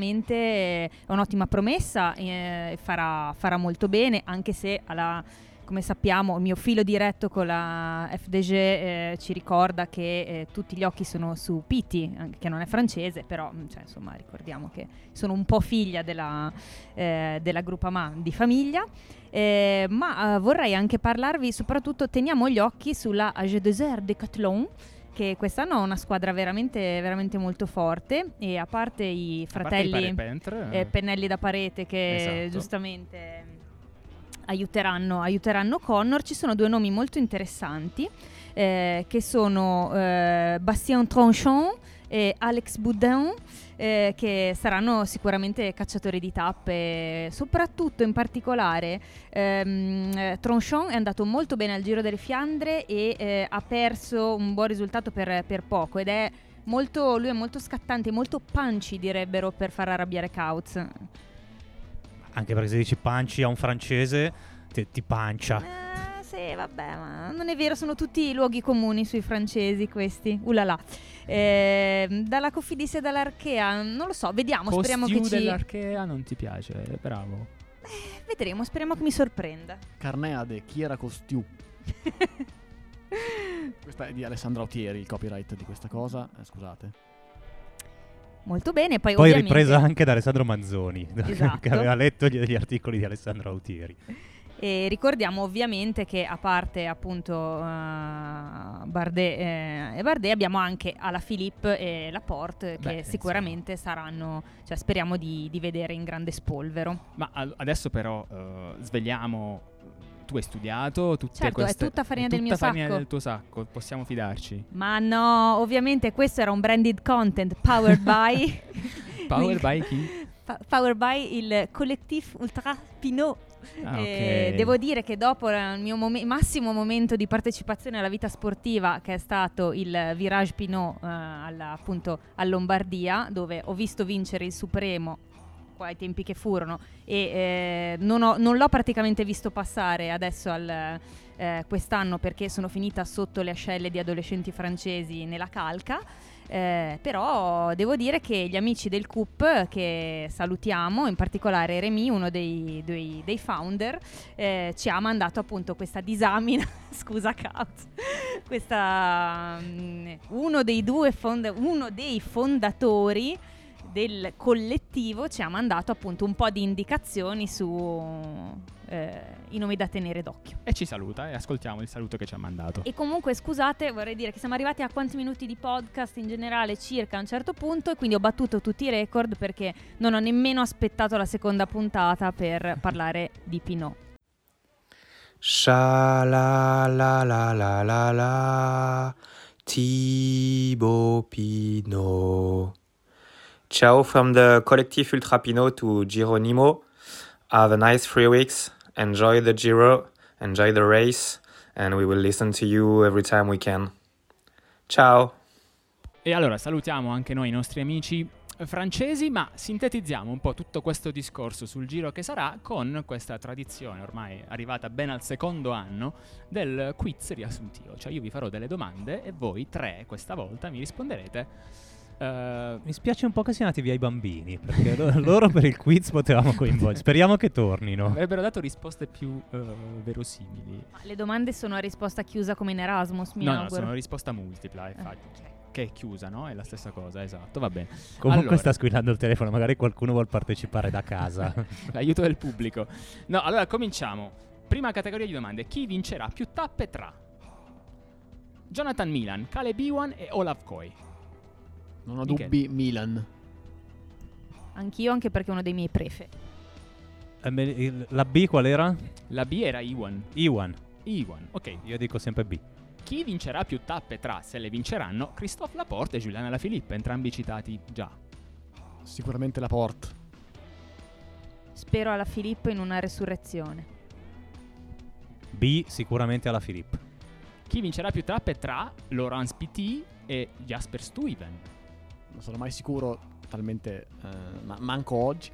Speaker 1: sicuramente è un'ottima promessa, farà molto bene, anche se come sappiamo, il mio filo diretto con la FDG ci ricorda che tutti gli occhi sono su Piti, che non è francese, però cioè, insomma, ricordiamo che sono un po' figlia della Groupama di famiglia. Ma vorrei anche parlarvi, soprattutto teniamo gli occhi sulla AG2R Decathlon, che quest'anno ha una squadra veramente, veramente molto forte, e a parte i fratelli pennelli da parete che
Speaker 3: esatto,
Speaker 1: giustamente aiuteranno Connor, ci sono due nomi molto interessanti che sono Bastien Tronchon e Alex Boudin, che saranno sicuramente cacciatori di tappe, soprattutto in particolare Tronchon è andato molto bene al Giro delle Fiandre e ha perso un buon risultato per poco, ed è lui è molto scattante, molto punchy direbbero per far arrabbiare Kautz.
Speaker 2: Anche perché se dici punchy a un francese ti pancia.
Speaker 1: Sì, vabbè, ma non è vero, sono tutti luoghi comuni sui francesi questi. Ulala. Dalla Cofidis e dall'Arkea, non lo so, vediamo, speriamo che
Speaker 3: dell'Arkea non ti piace, bravo.
Speaker 1: Vedremo, speriamo che mi sorprenda.
Speaker 4: Carneade, chi era Costiu? Questa è di Alessandra Autieri, il copyright di questa cosa, scusate.
Speaker 1: Molto bene, poi
Speaker 2: ovviamente ripresa anche da Alessandro Manzoni,
Speaker 1: esatto,
Speaker 2: che aveva letto gli articoli di Alessandro Autieri.
Speaker 1: E ricordiamo ovviamente che a parte appunto Bardet e Bardet, abbiamo anche Alaphilippe e Laporte che sicuramente saranno, cioè speriamo di vedere in grande spolvero.
Speaker 3: Ma adesso però svegliamo, tu hai studiato tutte
Speaker 1: certo,
Speaker 3: queste,
Speaker 1: è tutta farina del mio sacco.
Speaker 3: Del tuo sacco, possiamo fidarci?
Speaker 1: Ma no, ovviamente questo era un branded content powered by
Speaker 3: powered by chi?
Speaker 1: Powered by il Collectif Ultra Pinot.
Speaker 3: Okay.
Speaker 1: Devo dire che dopo il mio massimo momento di partecipazione alla vita sportiva, che è stato il Virage Pinot appunto a Lombardia, dove ho visto vincere il Supremo ai tempi che furono, e non l'ho praticamente visto passare adesso quest'anno, perché sono finita sotto le ascelle di adolescenti francesi nella calca. Però devo dire che gli amici del CUP, che salutiamo, in particolare Remy, uno dei founder, ci ha mandato appunto questa disamina scusa Kat, uno dei fondatori del collettivo ci ha mandato appunto un po' di indicazioni su i nomi da tenere d'occhio.
Speaker 3: E ci saluta, e ascoltiamo il saluto che ci ha mandato.
Speaker 1: E comunque scusate, vorrei dire che siamo arrivati a quanti minuti di podcast in generale, circa a un certo punto, e quindi ho battuto tutti i record perché non ho nemmeno aspettato la seconda puntata per parlare di Pinot.
Speaker 6: Sha la la la la la la, Thibaut Pinot. Ciao from the Collectif Ultra Pinot to Geronimo. Have a nice 3 weeks. Enjoy the Giro, enjoy the race, and we will listen to you every time we can. Ciao!
Speaker 3: E allora salutiamo anche noi i nostri amici francesi, ma sintetizziamo un po' tutto questo discorso sul Giro che sarà con questa tradizione ormai arrivata ben al secondo anno del quiz riassuntivo. Cioè io vi farò delle domande e voi 3 questa volta mi risponderete.
Speaker 2: Mi spiace un po' che siano andati via i bambini, perché loro per il quiz potevamo coinvolgere. Speriamo che tornino.
Speaker 3: Avrebbero dato risposte più verosimili.
Speaker 1: Ma le domande sono a risposta chiusa come in Erasmus, mi auguro.
Speaker 3: No, sono risposta multipla, infatti. Okay. Che è chiusa, no? È la stessa cosa, esatto, va bene.
Speaker 2: Comunque
Speaker 3: allora,
Speaker 2: sta squillando il telefono, magari qualcuno vuol partecipare da casa.
Speaker 3: L'aiuto del pubblico. No, allora cominciamo. Prima categoria di domande. Chi vincerà più tappe tra Jonathan Milan, Caleb Ewan e Olav Koy?
Speaker 4: Non ho dubbi, Milan.
Speaker 1: Anch'io, anche perché è uno dei miei prefe.
Speaker 2: La B qual era?
Speaker 3: La B era Ewan, ok.
Speaker 2: Io dico sempre B.
Speaker 3: Chi vincerà più tappe tra, se le vinceranno, Christophe Laporte e Julian Alaphilippe, entrambi citati già?
Speaker 4: Sicuramente Laporte.
Speaker 1: Spero Alaphilippe in una resurrezione.
Speaker 2: B, sicuramente Alaphilippe.
Speaker 3: Chi vincerà più tappe tra Laurence Pitty e Jasper Stuyven?
Speaker 4: Non sono mai sicuro, talmente manco oggi.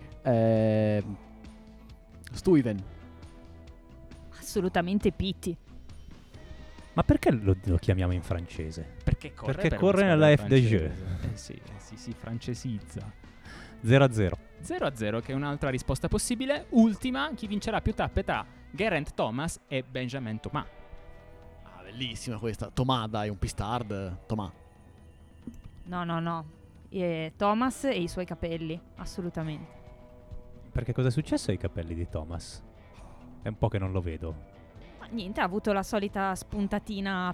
Speaker 4: Stuyven.
Speaker 1: Assolutamente Pitty.
Speaker 2: Ma perché lo chiamiamo in francese?
Speaker 3: Perché
Speaker 2: corre nella FDG.
Speaker 3: Si francesizza.
Speaker 2: 0-0.
Speaker 3: 0-0, che è un'altra risposta possibile. Ultima, chi vincerà più tappe tra Geraint Thomas e Benjamin Thomas.
Speaker 4: Ah, bellissima questa. Thomas, dai, un pistard. Thomas.
Speaker 1: No. Thomas e i suoi capelli, assolutamente.
Speaker 2: Perché cosa è successo ai capelli di Thomas? È un po' che non lo vedo.
Speaker 1: Ma niente, ha avuto la solita spuntatina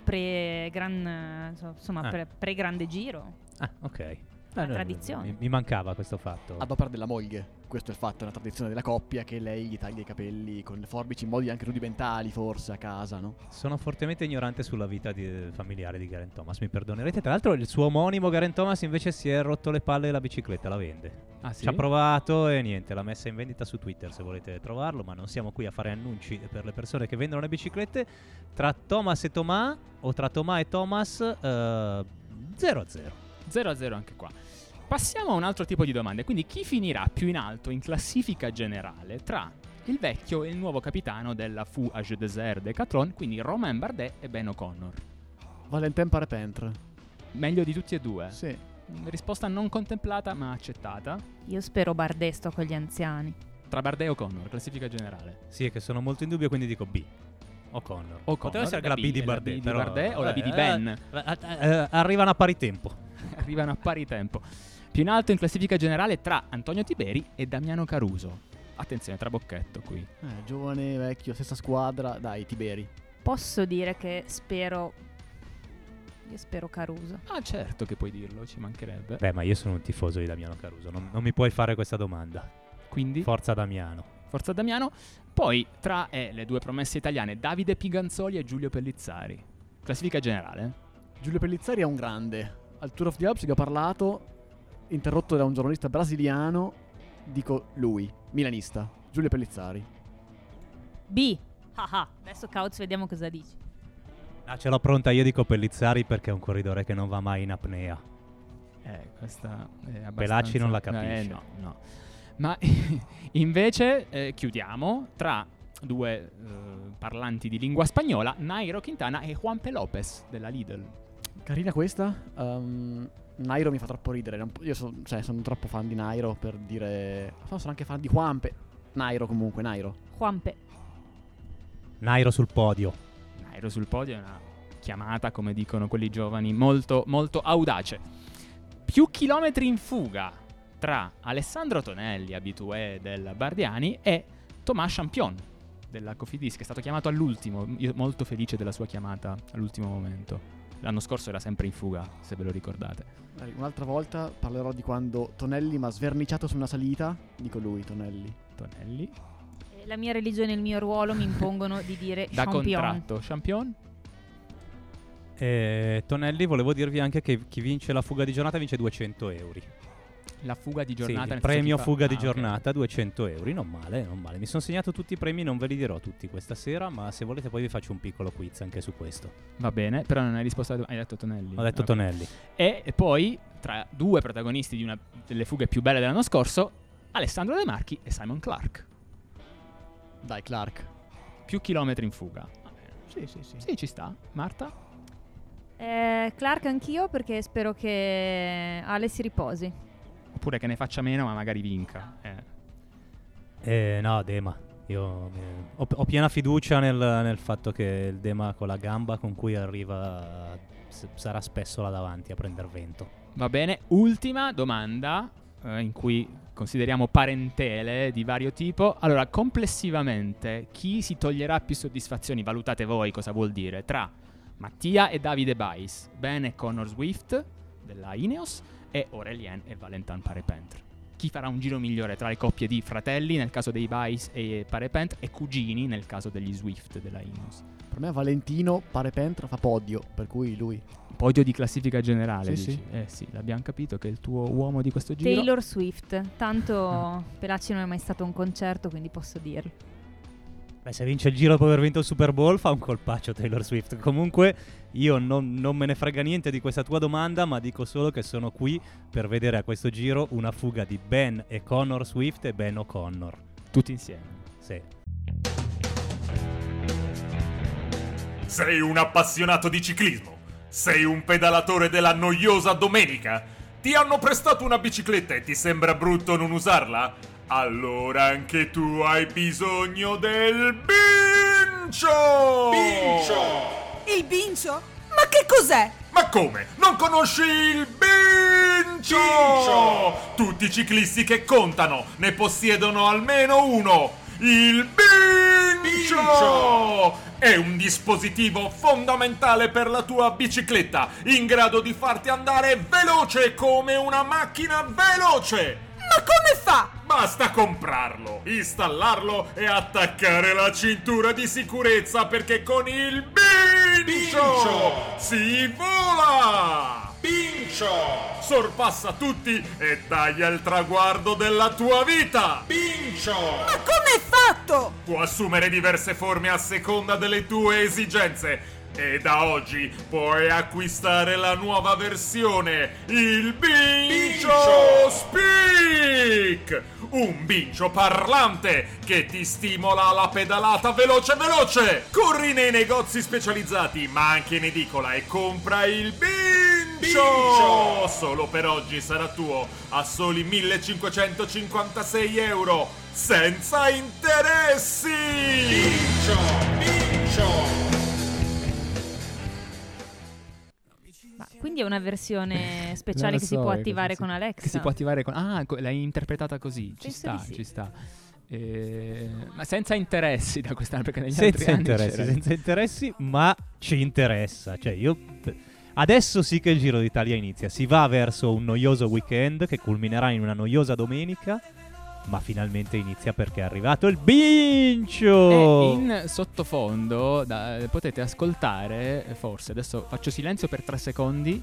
Speaker 1: pre-grande giro.
Speaker 2: Ah, ok.
Speaker 1: Una tradizione.
Speaker 2: Mi mancava questo fatto.
Speaker 4: Ad opera della moglie. Questo è il fatto, è una tradizione della coppia che lei gli taglia i capelli con le forbici in modi anche rudimentali, forse, a casa, no?
Speaker 2: Sono fortemente ignorante sulla vita familiare di Geraint Thomas, mi perdonerete. Tra l'altro il suo omonimo Geraint Thomas invece si è rotto le palle e la bicicletta la vende.
Speaker 3: Ah, sì?
Speaker 2: Ci ha provato e niente, l'ha messa in vendita su Twitter se volete trovarlo, ma non siamo qui a fare annunci per le persone che vendono le biciclette. Tra Thomas e Thomas, o tra Thomas e Thomas, 0-0.
Speaker 3: 0-0 anche qua. Passiamo a un altro tipo di domande. Quindi chi finirà più in alto in classifica generale tra il vecchio e il nuovo capitano della Fouage Desert Decathlon, quindi Romain Bardet e Ben O'Connor?
Speaker 4: Valentin Parepintre.
Speaker 3: Meglio di tutti e due?
Speaker 4: Sì.
Speaker 3: Risposta non contemplata ma accettata.
Speaker 1: Io spero Bardet, sto con gli anziani.
Speaker 3: Tra Bardet e O'Connor, classifica generale.
Speaker 2: Sì, è che sono molto in dubbio, quindi dico B. O'Connor.
Speaker 3: Poteva
Speaker 2: essere la B di Bardet,
Speaker 3: la B di Bardet o la B di Ben.
Speaker 2: Arrivano a pari tempo.
Speaker 3: Arrivano a pari tempo. Più in alto in classifica generale tra Antonio Tiberi e Damiano Caruso. Attenzione, trabocchetto qui.
Speaker 4: Giovane, vecchio, stessa squadra. Dai, Tiberi.
Speaker 1: Posso dire che spero... Io spero Caruso.
Speaker 3: Ah, certo che puoi dirlo, ci mancherebbe.
Speaker 2: Beh, ma io sono un tifoso di Damiano Caruso, non mi puoi fare questa domanda.
Speaker 3: Quindi?
Speaker 2: Forza Damiano.
Speaker 3: Forza Damiano. Poi tra le due promesse italiane, Davide Piganzoli e Giulio Pellizzari. Classifica generale.
Speaker 4: Giulio Pellizzari è un grande. Al Tour of the Alps che ho parlato, interrotto da un giornalista brasiliano, dico lui, milanista, Giulio Pellizzari.
Speaker 1: B. Adesso Kautz, vediamo cosa dici.
Speaker 2: Ah, ce l'ho pronta, io dico Pellizzari perché è un corridore che non va mai in apnea.
Speaker 3: Questa è abbastanza...
Speaker 2: Pelacci non la capisce.
Speaker 3: No. Ma invece chiudiamo tra due parlanti di lingua spagnola, Nairo Quintana e Juanpe Lopez della Lidl.
Speaker 4: Carina questa. Nairo mi fa troppo ridere. Io sono troppo fan di Nairo per dire... Sono anche fan di Juanpe. Nairo comunque, Nairo.
Speaker 1: Juanpe.
Speaker 2: Nairo sul podio.
Speaker 3: Nairo sul podio è una chiamata, come dicono quelli giovani, molto, molto audace. Più chilometri in fuga tra Alessandro Tonelli, abitué del Bardiani, e Thomas Champion della Cofidis, che è stato chiamato all'ultimo. Io molto felice della sua chiamata all'ultimo momento. L'anno scorso era sempre in fuga, se ve lo ricordate.
Speaker 4: Un'altra volta parlerò di quando Tonelli mi ha sverniciato su una salita. Dico lui, Tonelli.
Speaker 1: La mia religione e il mio ruolo mi impongono di dire
Speaker 3: da
Speaker 1: Champion.
Speaker 3: Contratto. Champion?
Speaker 2: Tonelli, volevo dirvi anche che chi vince la fuga di giornata vince 200 euro.
Speaker 3: La fuga di giornata?
Speaker 2: Sì, il premio fuga di giornata, okay. 200 euro, non male. Mi sono segnato tutti i premi, non ve li dirò tutti questa sera, ma se volete poi vi faccio un piccolo quiz anche su questo.
Speaker 3: Va bene, però non hai risposto hai detto Tonelli.
Speaker 2: Ho detto okay. Tonelli.
Speaker 3: E poi, tra due protagonisti di una delle fughe più belle dell'anno scorso, Alessandro De Marchi e Simon Clark.
Speaker 4: Dai, Clark.
Speaker 3: Più chilometri in fuga.
Speaker 4: Sì.
Speaker 3: Sì, ci sta. Marta?
Speaker 1: Clark anch'io, perché spero che Ale si riposi.
Speaker 3: Oppure che ne faccia meno ma magari vinca.
Speaker 2: No, Dema. Io ho piena fiducia nel fatto che il Dema con la gamba con cui arriva sarà spesso là davanti a prendere vento.
Speaker 3: Va bene, ultima domanda in cui consideriamo parentele di vario tipo. Allora, complessivamente chi si toglierà più soddisfazioni? Valutate voi cosa vuol dire. Tra Mattia e Davide Bais, Ben e Connor Swift della Ineos e Aurélien e Valentin Parepintre. Chi farà un giro migliore tra le coppie di fratelli nel caso dei Bais e Parepintre e cugini nel caso degli Swift della Ineos?
Speaker 4: Per me Valentino Parepintre fa podio, per cui lui.
Speaker 3: Podio di classifica generale,
Speaker 4: sì,
Speaker 3: dici? Sì, l'abbiamo capito che è il tuo uomo di questo giro.
Speaker 1: Taylor Swift, tanto Pelacci non è mai stato un concerto, quindi posso dirlo.
Speaker 2: Beh, se vince il giro dopo aver vinto il Super Bowl fa un colpaccio Taylor Swift. Comunque io non me ne frega niente di questa tua domanda, ma dico solo che sono qui per vedere a questo giro una fuga di Ben e Connor Swift e Ben O'Connor.
Speaker 3: Tutti insieme.
Speaker 2: Sì.
Speaker 7: Sei un appassionato di ciclismo? Sei un pedalatore della noiosa domenica? Ti hanno prestato una bicicletta e ti sembra brutto non usarla? Allora anche tu hai bisogno del bincio!
Speaker 8: Il bincio? Ma che cos'è?
Speaker 7: Ma come? Non conosci il bincio? Tutti i ciclisti che contano ne possiedono almeno uno. Il bincio! È un dispositivo fondamentale per la tua bicicletta, in grado di farti andare veloce come una macchina veloce.
Speaker 8: Ma come fa?
Speaker 7: Basta comprarlo, installarlo e attaccare la cintura di sicurezza, perché con il bincio si vola! Bincio! Sorpassa tutti e taglia il traguardo della tua vita! Bincio!
Speaker 8: Ma come è fatto?
Speaker 7: Può assumere diverse forme a seconda delle tue esigenze. E da oggi puoi acquistare la nuova versione, il Bincio Speak! Un bincio parlante che ti stimola alla pedalata veloce veloce! Corri nei negozi specializzati, ma anche in edicola, e compra il Bincio! Solo per oggi sarà tuo a soli 1.556 euro, senza interessi! Bincio!
Speaker 1: Quindi è una versione speciale che si può attivare con Alexa.
Speaker 3: Che si può attivare con... l'hai interpretata così. Ci
Speaker 1: Penso
Speaker 3: sta,
Speaker 1: di sì.
Speaker 3: ci sta. Ma senza interessi da quest'anno, perché negli altri anni
Speaker 2: Senza interessi, ma ci interessa. Cioè, io... Adesso sì che il Giro d'Italia inizia. Si va verso un noioso weekend che culminerà in una noiosa domenica, ma finalmente inizia perché è arrivato il bincio!
Speaker 3: E in sottofondo potete ascoltare, forse, adesso faccio silenzio per 3 secondi.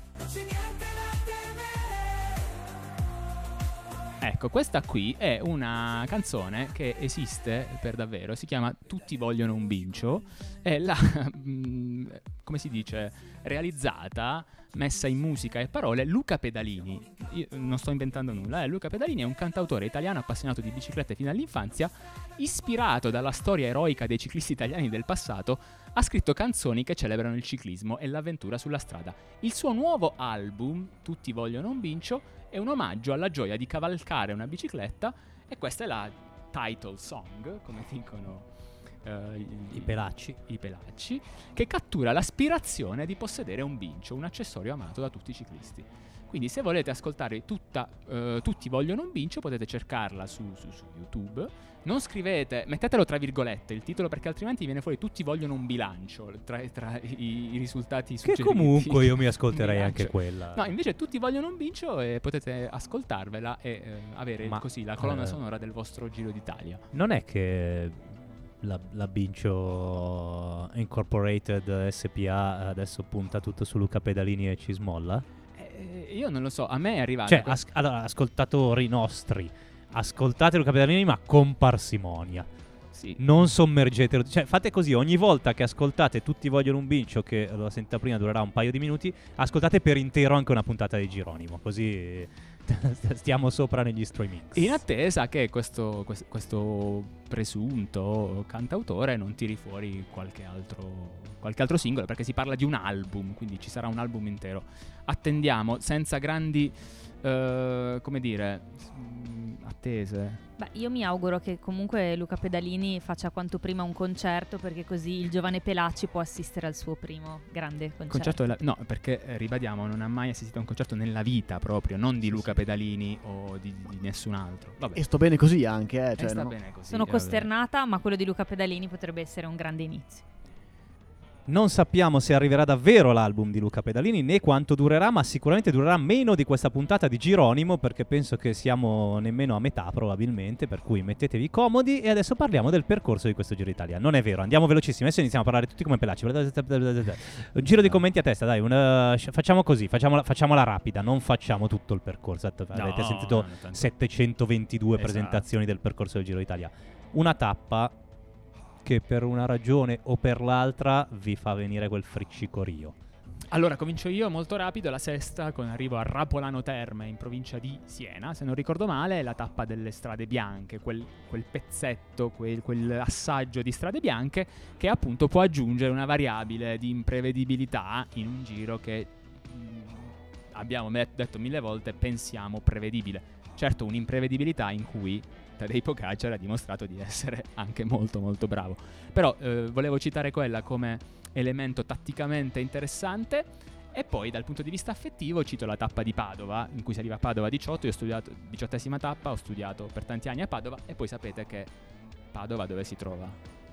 Speaker 3: Ecco, questa qui è una canzone che esiste per davvero, si chiama Tutti vogliono un bincio, è la, come si dice, realizzata, messa in musica e parole, Luca Pedalini. Io non sto inventando nulla, Luca Pedalini è un cantautore italiano appassionato di biciclette fin dall'infanzia, ispirato dalla storia eroica dei ciclisti italiani del passato, ha scritto canzoni che celebrano il ciclismo e l'avventura sulla strada. Il suo nuovo album, Tutti vogliono un bincio, è un omaggio alla gioia di cavalcare una bicicletta, e questa è la title song, come dicono
Speaker 2: I pelacci,
Speaker 3: che cattura l'aspirazione di possedere un bincio, un accessorio amato da tutti i ciclisti. Quindi se volete ascoltare Tutti vogliono un bincio, potete cercarla su YouTube. Non scrivete, mettetelo tra virgolette il titolo, perché altrimenti viene fuori Tutti vogliono un bilancio tra i risultati suggeriti.
Speaker 2: che comunque io mi ascolterei anche quella.
Speaker 3: No, invece Tutti vogliono un bincio, e potete ascoltarvela e avere così la colonna sonora del vostro Giro d'Italia.
Speaker 2: Non è che la Bincio Incorporated SPA adesso punta tutto su Luca Pedalini e ci smolla?
Speaker 3: Io non lo so, a me è arrivato.
Speaker 2: Cioè, allora, ascoltatori nostri, ascoltate Luca Pedalini, ma con parsimonia.
Speaker 3: Sì.
Speaker 2: Non sommergetelo. Cioè, fate così: ogni volta che ascoltate Tutti vogliono un bincio, che l'ho sentita prima, durerà un paio di minuti, ascoltate per intero anche una puntata di Geronimo, così stiamo sopra negli streaming.
Speaker 3: In attesa che questo presunto cantautore non tiri fuori qualche altro singolo, perché si parla di un album, quindi ci sarà un album intero. Attendiamo senza grandi attese.
Speaker 1: Beh, io mi auguro che comunque Luca Pedalini faccia quanto prima un concerto, perché così il giovane Pelacci può assistere al suo primo grande concerto.
Speaker 3: No, perché ribadiamo, non ha mai assistito a un concerto nella vita proprio, non di Luca Pedalini o di nessun altro. Vabbè.
Speaker 4: E sto bene così anche, cioè,
Speaker 3: Sta
Speaker 4: no?
Speaker 3: bene così.
Speaker 1: Sono costernata, ma quello di Luca Pedalini potrebbe essere un grande inizio.
Speaker 2: Non sappiamo se arriverà davvero l'album di Luca Pedalini né quanto durerà, ma sicuramente durerà meno di questa puntata di Geronimo, perché penso che siamo nemmeno a metà probabilmente, per cui mettetevi comodi. E adesso parliamo del percorso di questo Giro d'Italia. Non è vero, andiamo velocissimi, adesso iniziamo a parlare tutti come Pelacci. Un giro di commenti a testa, dai, facciamo così, facciamola rapida, non facciamo tutto il percorso. Avete sentito 722 presentazioni del percorso del Giro d'Italia. Una tappa che per una ragione o per l'altra vi fa venire quel friccicorio.
Speaker 3: Allora, comincio io molto rapido. La sesta, con arrivo a Rapolano Terme, in provincia di Siena, se non ricordo male, è la tappa delle strade bianche, quel pezzetto, quel assaggio di strade bianche che appunto può aggiungere una variabile di imprevedibilità in un giro che abbiamo detto 1000 volte pensiamo prevedibile. certo un'imprevedibilità in cui Tadej Pogačar ha dimostrato di essere anche molto molto bravo. Però volevo citare quella come elemento tatticamente interessante. E poi dal punto di vista affettivo cito la tappa di Padova, in cui si arriva a Padova 18, io ho studiato 18ª tappa, ho studiato per tanti anni a Padova, e poi sapete che Padova dove si trova?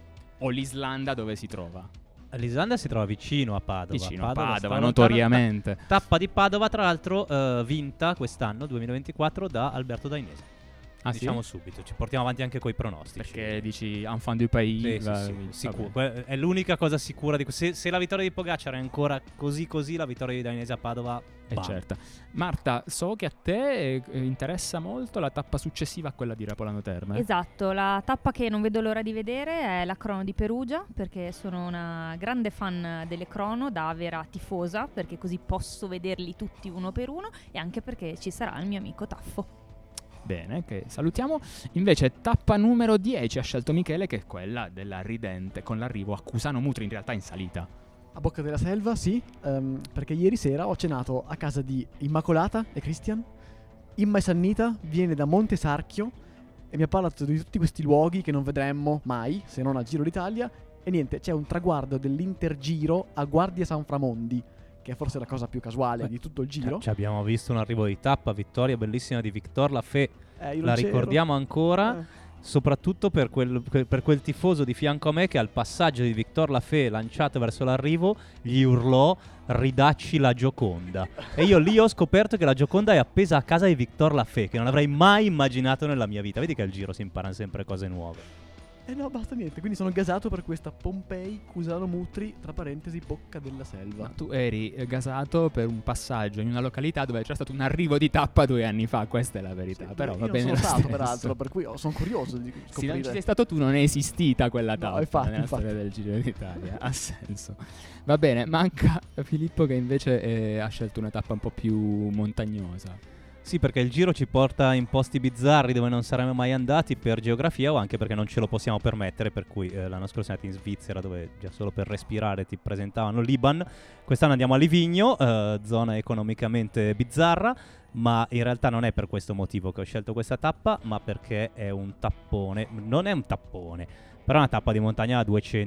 Speaker 3: O l'Islanda dove si trova?
Speaker 2: L'Islanda si trova vicino a Padova.
Speaker 3: Vicino a
Speaker 2: sta
Speaker 3: Padova,
Speaker 2: lontana.
Speaker 3: notoriamente.
Speaker 2: Tappa di Padova, tra l'altro, vinta quest'anno, 2024, da Alberto Dainese.
Speaker 3: Ah,
Speaker 2: diciamo
Speaker 3: sì?
Speaker 2: subito, ci portiamo avanti anche coi pronostici.
Speaker 3: Perché dici enfant du pays.
Speaker 2: Sì, sicuro. È l'unica cosa sicura di se la vittoria di Pogačar è ancora così, la vittoria di Dainese a Padova
Speaker 3: è certa. Marta, so che a te interessa molto la tappa successiva a quella di Rapolano Terme.
Speaker 1: Esatto, la tappa che non vedo l'ora di vedere è la crono di Perugia, perché sono una grande fan delle crono, da vera tifosa, perché così posso vederli tutti uno per uno, e anche perché ci sarà il mio amico Taffo.
Speaker 3: Bene, che salutiamo. Invece tappa numero 10 ha scelto Michele, che è quella della ridente, con l'arrivo a Cusano Mutri, in realtà in salita.
Speaker 4: A Bocca della Selva, sì, perché ieri sera ho cenato a casa di Immacolata e Christian. Imma e Sannita viene da Monte Sarchio e mi ha parlato di tutti questi luoghi che non vedremmo mai, se non al Giro d'Italia. E niente, c'è un traguardo dell'Intergiro a Guardia San Framondi, che è forse la cosa più casuale di tutto il giro.
Speaker 2: Ci abbiamo visto un arrivo di tappa, vittoria bellissima di Victor Lafay,
Speaker 4: io
Speaker 2: la
Speaker 4: non
Speaker 2: ricordiamo ancora, soprattutto per quel tifoso di fianco a me che al passaggio di Victor Lafay lanciato verso l'arrivo gli urlò "ridacci la Gioconda", e io lì ho scoperto che la Gioconda è appesa a casa di Victor Lafay, che non avrei mai immaginato nella mia vita. Vedi che al giro si imparano sempre cose nuove.
Speaker 4: No, basta, niente. Quindi sono gasato per questa Pompei Cusano Mutri, tra parentesi Bocca della Selva.
Speaker 3: Ma tu eri gasato per un passaggio in una località dove c'era stato un arrivo di tappa 2 anni fa, questa è la verità.
Speaker 4: Sì,
Speaker 3: però
Speaker 4: io
Speaker 3: va bene
Speaker 4: non
Speaker 3: lo
Speaker 4: sono stato,
Speaker 3: stesso.
Speaker 4: peraltro, per cui sono curioso di scoprire.
Speaker 3: Se non ci sei stato tu, non è esistita quella tappa,
Speaker 4: infatti,
Speaker 3: nella storia del Giro d'Italia. Ha senso. Va bene, manca Filippo, che invece ha scelto una tappa un po' più montagnosa.
Speaker 2: Sì, perché il giro ci porta in posti bizzarri dove non saremmo mai andati per geografia, o anche perché non ce lo possiamo permettere, per cui l'anno scorso siamo andati in Svizzera, dove già solo per respirare ti presentavano l'Iban. Quest'anno andiamo a Livigno, zona economicamente bizzarra, ma in realtà non è per questo motivo che ho scelto questa tappa, ma perché è un tappone. Non è un tappone, però è una tappa di montagna a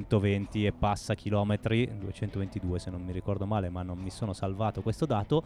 Speaker 2: 220 e passa chilometri, 222 se non mi ricordo male, ma non mi sono salvato questo dato.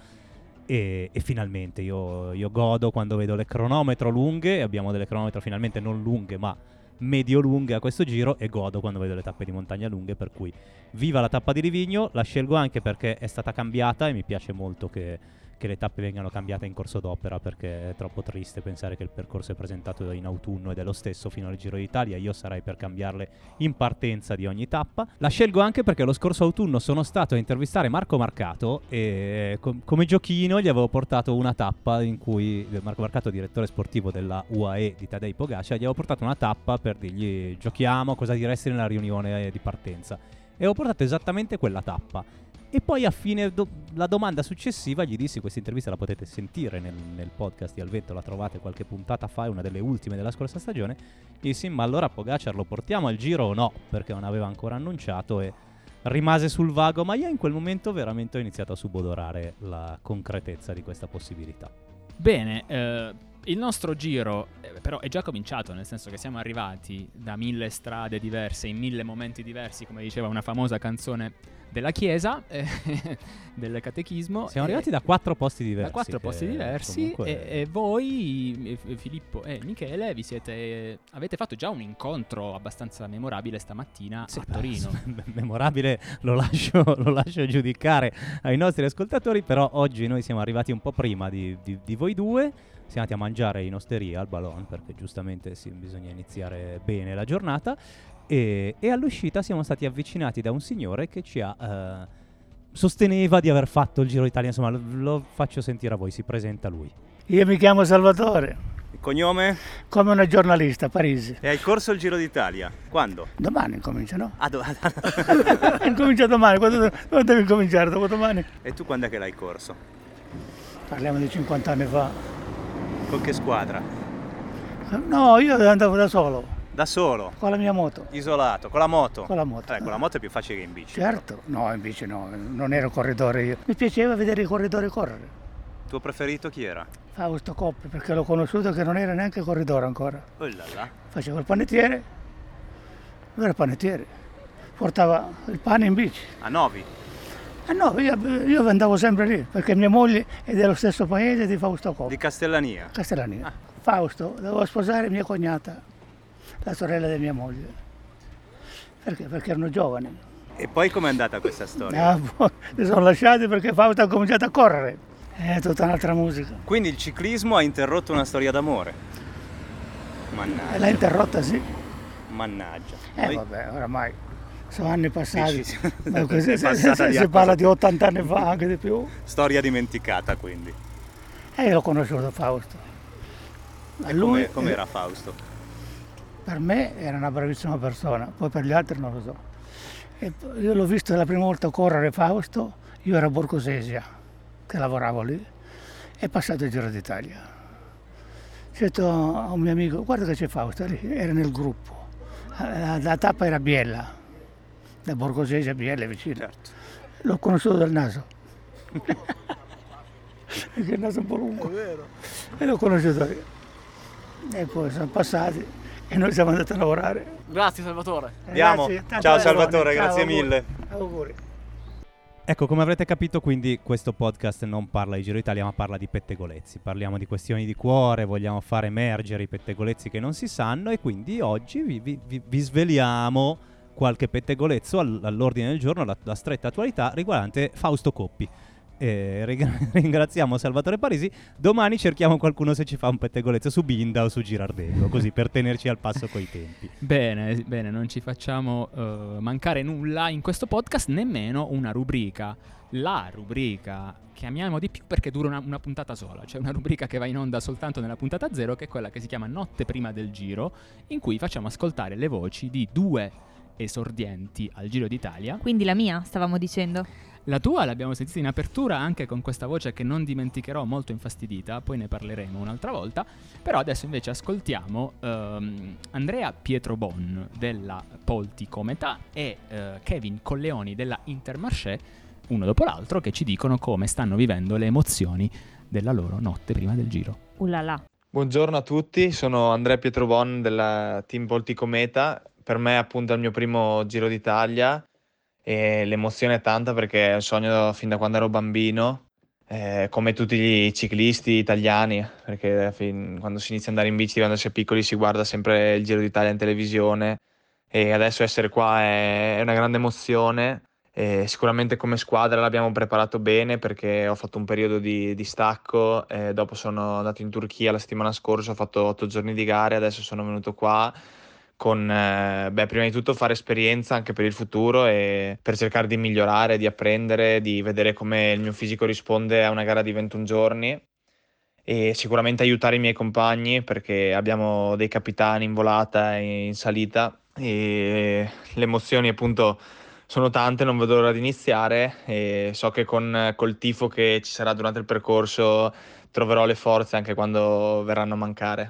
Speaker 2: E finalmente io godo quando vedo le cronometro lunghe, abbiamo delle cronometro finalmente non lunghe ma medio lunghe a questo giro, e godo quando vedo le tappe di montagna lunghe, per cui viva la tappa di Livigno. La scelgo anche perché è stata cambiata e mi piace molto che le tappe vengano cambiate in corso d'opera, perché è troppo triste pensare che il percorso è presentato in autunno ed è lo stesso fino al Giro d'Italia. Io sarei per cambiarle in partenza di ogni tappa. La scelgo anche perché lo scorso autunno sono stato a intervistare Marco Marcato e come giochino gli avevo portato una tappa in cui Marco Marcato, direttore sportivo della UAE di Tadej Pogačar, gli avevo portato una tappa per dirgli: giochiamo, cosa diresti nella riunione di partenza? E avevo portato esattamente quella tappa. E poi a fine la domanda successiva gli dissi: questa intervista la potete sentire nel podcast di Alvento, la trovate qualche puntata fa, è una delle ultime della scorsa stagione. Gli dissi: ma allora Pogačar lo portiamo al Giro o no? Perché non aveva ancora annunciato, e rimase sul vago, ma io in quel momento veramente ho iniziato a subodorare la concretezza di questa possibilità.
Speaker 3: Bene, il nostro giro però è già cominciato, nel senso che siamo arrivati da 1000 strade diverse, in 1000 momenti diversi, come diceva una famosa canzone della chiesa, del catechismo.
Speaker 2: Siamo arrivati da 4 posti diversi.
Speaker 3: Da 4 posti diversi
Speaker 2: comunque...
Speaker 3: e voi, Filippo e Michele, avete fatto già un incontro abbastanza memorabile stamattina a Torino.
Speaker 2: Memorabile lo lascio giudicare ai nostri ascoltatori, però oggi noi siamo arrivati un po' prima di voi due. Siamo andati a mangiare in osteria al Ballon, perché giustamente bisogna iniziare bene la giornata, e all'uscita siamo stati avvicinati da un signore che ci sosteneva di aver fatto il Giro d'Italia. Insomma, lo faccio sentire a voi, si presenta lui.
Speaker 9: Io mi chiamo Salvatore.
Speaker 2: Il cognome?
Speaker 9: Come una giornalista, Parisi.
Speaker 2: E hai corso il Giro d'Italia? Quando?
Speaker 9: Domani incomincia, no?
Speaker 2: Incomincia
Speaker 9: domani, quando devi cominciare? Dopo domani?
Speaker 2: E tu quando è che l'hai corso?
Speaker 9: Parliamo di 50 anni fa.
Speaker 2: Con che squadra?
Speaker 9: No, io andavo da solo.
Speaker 2: Da solo?
Speaker 9: Con la mia moto.
Speaker 2: Isolato, con la moto?
Speaker 9: Con la moto.
Speaker 2: Con la moto è più facile che in bici.
Speaker 9: Certo, no, in bici no, non ero corridore io. Mi piaceva vedere i corridori correre.
Speaker 2: tuo preferito chi era?
Speaker 9: Fausto Coppi, perché l'ho conosciuto che non era neanche corridore ancora.
Speaker 2: Oh là là.
Speaker 9: Faceva il panettiere, lui era panettiere, portava il pane in bici.
Speaker 2: A Novi?
Speaker 9: No, io andavo sempre lì, perché mia moglie è dello stesso paese di Fausto Coppi.
Speaker 2: Di Castellania?
Speaker 9: Castellania. Fausto, dovevo sposare mia cognata, la sorella di mia moglie. Perché? Perché erano giovani.
Speaker 2: E poi com'è andata questa storia?
Speaker 9: Si sono lasciati perché Fausto ha cominciato a correre. È tutta un'altra musica.
Speaker 2: Quindi il ciclismo ha interrotto una storia d'amore? Mannaggia.
Speaker 9: L'ha interrotta, sì.
Speaker 2: Mannaggia.
Speaker 9: Vabbè, oramai sono anni passati.
Speaker 2: Dici,
Speaker 9: Si parla di 80 anni fa, anche di più.
Speaker 2: Storia dimenticata, quindi.
Speaker 9: Io l'ho conosciuto Fausto. Lui,
Speaker 2: com'era Fausto?
Speaker 9: Per me era una bravissima persona, poi per gli altri non lo so. E io l'ho visto la prima volta correre Fausto, io ero a Borgosesia, che lavoravo lì, è passato il Giro d'Italia. Ho detto a un mio amico, guarda che c'è Fausto, era nel gruppo. La tappa era Biella, da Borgosesia a Biella vicino.
Speaker 2: Certo.
Speaker 9: L'ho conosciuto dal naso. Perché il naso è un po' lungo. È vero. E l'ho conosciuto lì. E poi sono passati e noi siamo andati a lavorare.
Speaker 4: Grazie Salvatore.
Speaker 2: Andiamo. Ciao Salvatore, grazie mille.
Speaker 9: Auguri.
Speaker 2: Ecco, come avrete capito, quindi questo podcast non parla di Giro d'Italia, ma parla di pettegolezzi. Parliamo di questioni di cuore, vogliamo far emergere i pettegolezzi che non si sanno e quindi oggi vi sveliamo qualche pettegolezzo all'ordine del giorno, la stretta attualità riguardante Fausto Coppi. Ringraziamo Salvatore Parisi. Domani cerchiamo qualcuno se ci fa un pettegolezzo su Binda o su Girardengo, così per tenerci al passo coi tempi.
Speaker 3: Bene, non ci facciamo mancare nulla in questo podcast, nemmeno una rubrica. La rubrica che amiamo di più perché dura una puntata sola, cioè una rubrica che va in onda soltanto nella puntata 0, che è quella che si chiama Notte prima del Giro, in cui facciamo ascoltare le voci di 2 esordienti al Giro d'Italia.
Speaker 1: Quindi la mia, stavamo dicendo.
Speaker 3: La tua l'abbiamo sentita in apertura anche con questa voce che non dimenticherò, molto infastidita, poi ne parleremo un'altra volta, però adesso invece ascoltiamo Andrea Pietrobon della Polti Cometa e Kevin Colleoni della Intermarché, uno dopo l'altro, che ci dicono come stanno vivendo le emozioni della loro notte prima del Giro.
Speaker 1: Ullala.
Speaker 10: Buongiorno a tutti, sono Andrea Pietrobon della Team Polti Cometa. Per me appunto è il mio primo Giro d'Italia e l'emozione è tanta perché è un sogno fin da quando ero bambino, come tutti i ciclisti italiani, perché quando si inizia ad andare in bici, quando si è piccoli, si guarda sempre il Giro d'Italia in televisione e adesso essere qua è una grande emozione. E sicuramente come squadra l'abbiamo preparato bene perché ho fatto un periodo di stacco, dopo sono andato in Turchia la settimana scorsa, ho fatto 8 giorni di gare, adesso sono venuto qua con prima di tutto fare esperienza anche per il futuro e per cercare di migliorare, di apprendere, di vedere come il mio fisico risponde a una gara di 21 giorni e sicuramente aiutare i miei compagni perché abbiamo dei capitani in volata e in salita e le emozioni appunto sono tante, non vedo l'ora di iniziare e so che col tifo che ci sarà durante il percorso troverò le forze anche quando verranno a mancare.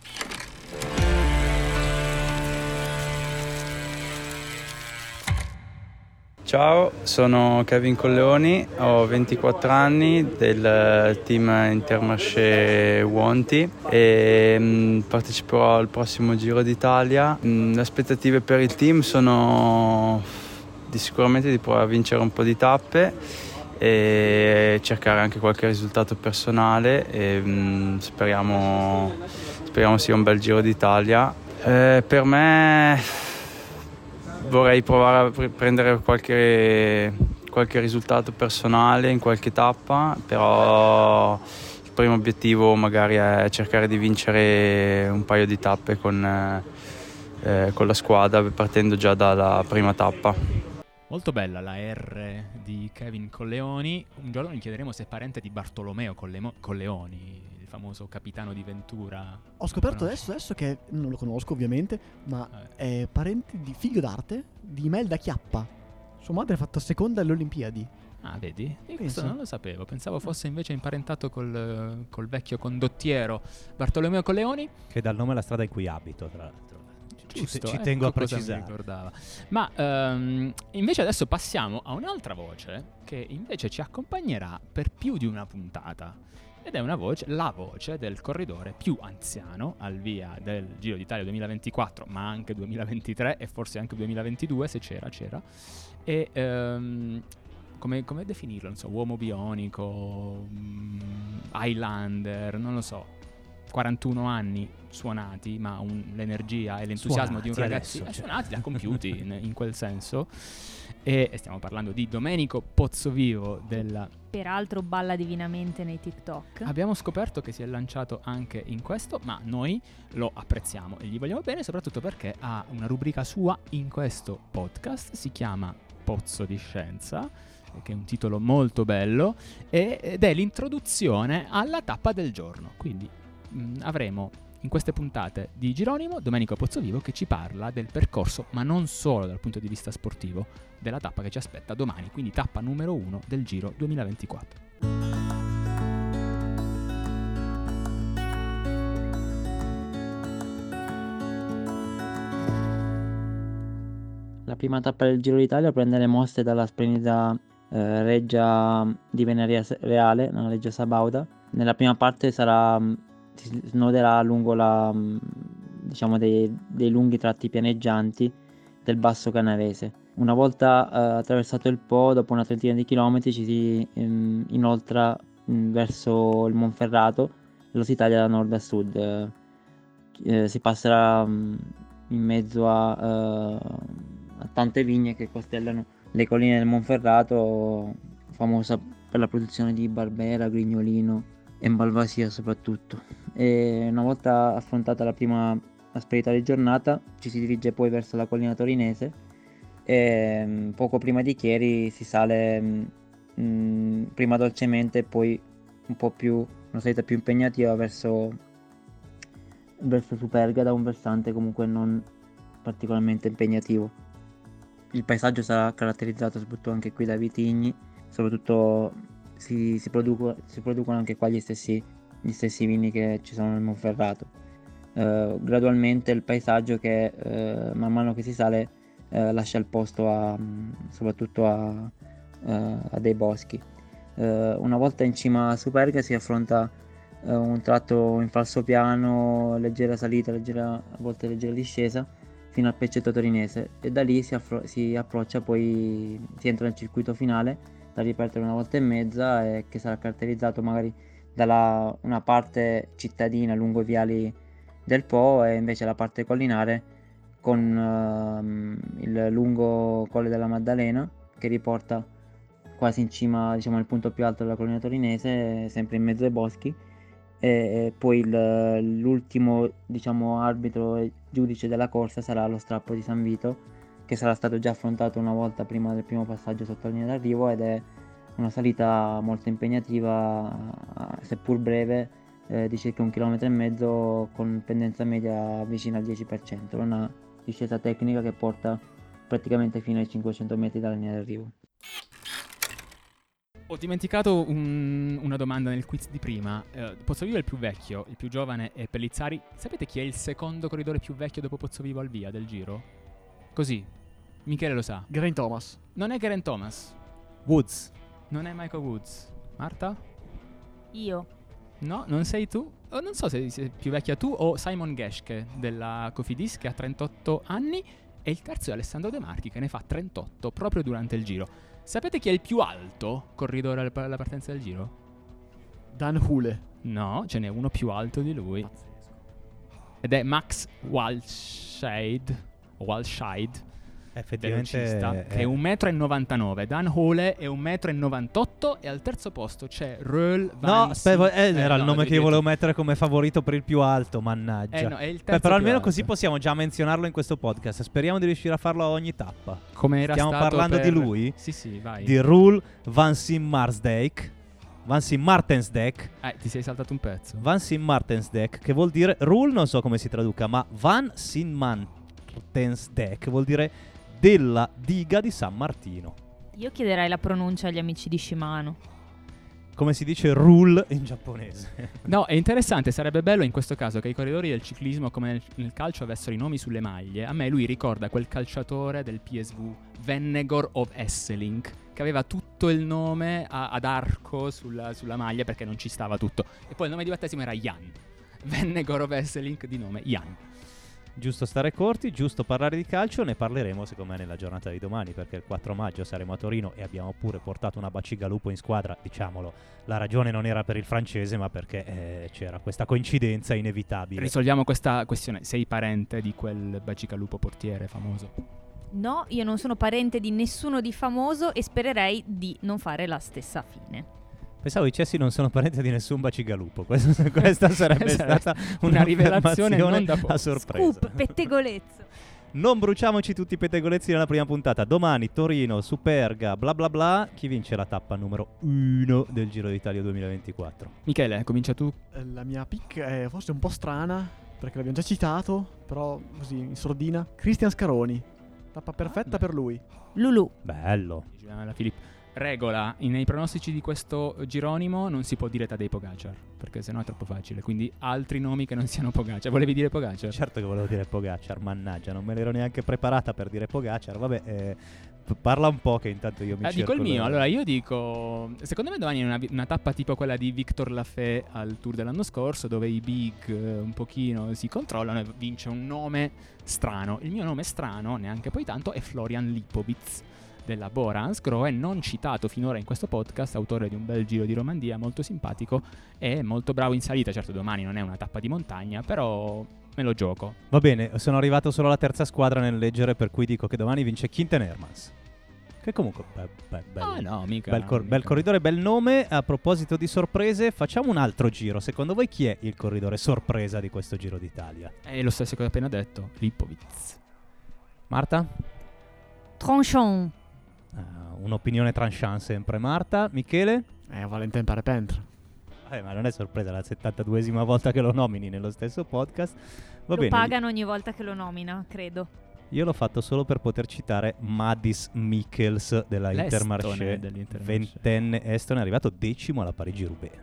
Speaker 11: Ciao, sono Kevin Colleoni, ho 24 anni del team Intermarché Wanty e parteciperò al prossimo Giro d'Italia. Le aspettative per il team sono sicuramente di provare a vincere un po' di tappe e cercare anche qualche risultato personale e speriamo sia un bel Giro d'Italia. Per me vorrei provare a prendere qualche risultato personale in qualche tappa, però il primo obiettivo magari è cercare di vincere un paio di tappe con la squadra partendo già dalla prima tappa.
Speaker 3: Molto bella la R di Kevin Colleoni. Un giorno gli chiederemo se è parente di Bartolomeo Colleoni, il famoso capitano di Ventura.
Speaker 4: Ho scoperto adesso che non lo conosco ovviamente, ma è parente di figlio d'arte di Imelda Chiappa. Sua madre ha fatto seconda alle Olimpiadi.
Speaker 3: Ah, vedi? Io questo non lo sapevo, pensavo fosse invece imparentato col vecchio condottiero Bartolomeo Colleoni,
Speaker 2: che dà il nome alla strada in cui abito, tra l'altro.
Speaker 3: Giusto,
Speaker 2: ci tengo a precisare.
Speaker 3: Mi ricordava. Ma invece adesso passiamo a un'altra voce che invece ci accompagnerà per più di una puntata. ed è la voce del corridore più anziano al via del Giro d'Italia 2024, ma anche 2023 e forse anche 2022 se c'era. E come definirlo? Non so, uomo bionico, Highlander, non lo so. 41 anni suonati, ma l'energia e l'entusiasmo di un ragazzo suonati, li ha compiuti in quel senso. E stiamo parlando di Domenico Pozzovivo
Speaker 1: peraltro balla divinamente nei TikTok.
Speaker 3: Abbiamo scoperto che si è lanciato anche in questo, ma noi lo apprezziamo e gli vogliamo bene, soprattutto perché ha una rubrica sua in questo podcast, si chiama Pozzo di Scienza, che è un titolo molto bello, ed è l'introduzione alla tappa del giorno. Quindi avremo in queste puntate di Gironimo Domenico Pozzovivo che ci parla del percorso, ma non solo dal punto di vista sportivo, della tappa che ci aspetta domani, quindi tappa numero 1 del Giro 2024.
Speaker 12: La prima tappa del Giro d'Italia prende le mosse dalla splendida reggia di Venaria Reale, la reggia Sabauda. Nella prima parte si snoderà lungo dei lunghi tratti pianeggianti del Basso Canavese. Una volta attraversato il Po, dopo una trentina di chilometri ci si inoltra verso il Monferrato, lo si taglia da nord a sud. Si passerà in mezzo a tante vigne che costellano le colline del Monferrato, famosa per la produzione di Barbera, Grignolino e Malvasia soprattutto. E una volta affrontata la prima asperità di giornata ci si dirige poi verso la collina torinese e poco prima di Chieri si sale prima dolcemente e poi un po' più una salita più impegnativa verso Superga da un versante comunque non particolarmente impegnativo. Il paesaggio sarà caratterizzato soprattutto anche qui da vitigni, soprattutto si producono anche qua gli stessi vini che ci sono nel Monferrato. Gradualmente il paesaggio che man mano che si sale lascia il posto soprattutto a dei boschi. Una volta in cima a Superga si affronta un tratto in falsopiano, leggera salita, a volte leggera discesa, fino al Peccetto Torinese, e da lì si approccia, poi si entra nel circuito finale da ripetere una volta e mezza, e che sarà caratterizzato magari da una parte cittadina lungo i viali del Po e invece la parte collinare con il lungo Colle della Maddalena che riporta quasi in cima, diciamo, al punto più alto della collina torinese, sempre in mezzo ai boschi, e poi l'ultimo, diciamo, arbitro e giudice della corsa sarà lo strappo di San Vito, che sarà stato già affrontato una volta prima del primo passaggio sotto la linea d'arrivo, ed è una salita molto impegnativa, seppur breve, di circa 1,5 km con pendenza media vicina al 10%, una discesa tecnica che porta praticamente fino ai 500 metri dalla linea d'arrivo.
Speaker 3: Ho dimenticato una domanda nel quiz di prima. Pozzovivo è il più vecchio, il più giovane è Pellizzari. Sapete chi è il secondo corridore più vecchio dopo Pozzovivo al via del Giro? Così, Michele lo sa.
Speaker 4: Geraint Thomas.
Speaker 3: Non è Geraint Thomas.
Speaker 2: Woods.
Speaker 3: Non è Michael Woods. Marta?
Speaker 1: Io.
Speaker 3: No, non sei tu. Non so se sei più vecchia tu o Simon Geschke della Cofidis, che ha 38 anni, e il terzo è Alessandro De Marchi, che ne fa 38 proprio durante il Giro. Sapete chi è il più alto corridore alla partenza del Giro?
Speaker 4: Dan Hule.
Speaker 3: No, ce n'è uno più alto di lui. Ed è Max Walscheid.
Speaker 2: Effettivamente
Speaker 3: velocista, che è 1,99 m. Dan Hole è 1,98 m e al terzo posto c'è Roel Van
Speaker 2: era il nome che io volevo mettere come favorito per il più alto, mannaggia.
Speaker 3: No, è il terzo
Speaker 2: però almeno
Speaker 3: alto.
Speaker 2: Così possiamo già menzionarlo in questo podcast. Speriamo di riuscire a farlo a ogni tappa.
Speaker 3: Come era
Speaker 2: Stiamo
Speaker 3: stato
Speaker 2: parlando di lui?
Speaker 3: Sì, vai.
Speaker 2: Di Roel Van Sint Maartensdijk.
Speaker 3: Ti sei saltato un pezzo.
Speaker 2: Van Sint Maartensdijk, che vuol dire Roel, non so come si traduca, ma Van Sint Maartensdijk vuol dire della diga di San Martino.
Speaker 1: Io chiederei la pronuncia agli amici di Shimano.
Speaker 2: Come si dice rule in giapponese.
Speaker 3: No, è interessante, sarebbe bello in questo caso che i corridori del ciclismo come nel calcio avessero i nomi sulle maglie. A me lui ricorda quel calciatore del PSV, Vennegor of Esseling, che aveva tutto il nome ad arco sulla maglia perché non ci stava tutto. E poi il nome di battesimo era Jan. Venne Goro Vesselink di nome Jan.
Speaker 2: Giusto stare corti, giusto parlare di calcio, ne parleremo secondo me nella giornata di domani, perché il 4 maggio saremo a Torino e abbiamo pure portato una Bacigalupo in squadra. Diciamolo, la ragione non era per il francese, ma perché c'era questa coincidenza inevitabile.
Speaker 3: Risolviamo questa questione. Sei parente di quel Bacigalupo portiere famoso?
Speaker 1: No, io non sono parente di nessuno di famoso e spererei di non fare la stessa fine.
Speaker 2: Pensavo dicessi non sono parente di nessun Bacigalupo. Questa sarebbe stata
Speaker 3: una rivelazione non da poco.
Speaker 2: a sorpresa.
Speaker 1: Scoop, pettegolezzo.
Speaker 2: Non bruciamoci tutti i pettegolezzi nella prima puntata. Domani Torino, Superga, bla bla bla. Chi vince la tappa numero 1 del Giro d'Italia 2024?
Speaker 3: Michele, comincia tu.
Speaker 4: La mia pick è forse un po' strana, perché l'abbiamo già citato, però così in sordina. Cristian Scaroni. Tappa perfetta per lui.
Speaker 1: Lulu.
Speaker 2: Bello.
Speaker 3: Regola, nei pronostici di questo Geronimo non si può dire Tadej Pogacar, perché sennò è troppo facile. Quindi altri nomi che non siano Pogacar. Volevi dire Pogacar?
Speaker 2: Certo che volevo dire Pogacar, mannaggia, non me l'ero neanche preparata per dire Pogacar. Vabbè, parla un po' che intanto io mi cerco.
Speaker 3: Dico il mio, allora io dico, secondo me domani è una tappa tipo quella di Victor Lafay al Tour dell'anno scorso, dove i big un pochino si controllano e vince un nome strano. Il mio nome strano, neanche poi tanto, è Florian Lipovic della Bora Hansgrohe, non citato finora in questo podcast, autore di un bel Giro di Romandia, molto simpatico e molto bravo in salita. Certo domani non è una tappa di montagna, però me lo gioco.
Speaker 2: Va bene, sono arrivato solo alla terza squadra nel leggere, per cui dico che domani vince Quinten Hermans, che comunque bel corridore, bel nome. A proposito di sorprese, facciamo un altro giro. Secondo voi chi è il corridore sorpresa di questo Giro d'Italia?
Speaker 3: È lo stesso che ho appena detto, Lipovic.
Speaker 2: Marta?
Speaker 1: Tranchant.
Speaker 2: Un'opinione tranchant sempre. Marta? Michele?
Speaker 4: Valentin Parependre.
Speaker 2: Ma non è sorpresa, la 72esima volta che lo nomini nello stesso podcast. Va
Speaker 1: lo
Speaker 2: bene.
Speaker 1: Pagano ogni volta che lo nomina, credo.
Speaker 2: Io l'ho fatto solo per poter citare Madis Mikkels della Intermarché, ventenne estone, è arrivato 10° alla Parigi-Roubaix.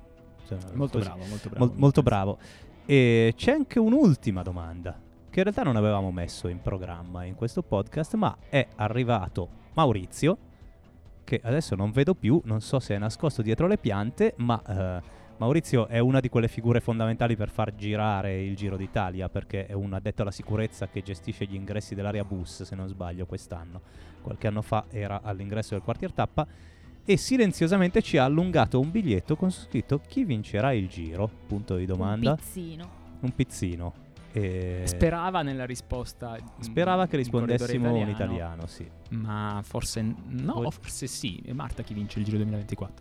Speaker 2: Molto bravo. E c'è anche un'ultima domanda che in realtà non avevamo messo in programma in questo podcast, ma è arrivato Maurizio, che adesso non vedo più, non so se è nascosto dietro le piante, ma Maurizio è una di quelle figure fondamentali per far girare il Giro d'Italia, perché è un addetto alla sicurezza che gestisce gli ingressi dell'area bus, se non sbaglio quest'anno. Qualche anno fa era all'ingresso del quartier tappa e silenziosamente ci ha allungato un biglietto con scritto chi vincerà il Giro? Punto di domanda. Un pizzino.
Speaker 3: Sperava nella risposta.
Speaker 2: Sperava che rispondessimo in italiano, sì.
Speaker 3: Ma forse no, forse sì. E Marta, chi vince il Giro 2024?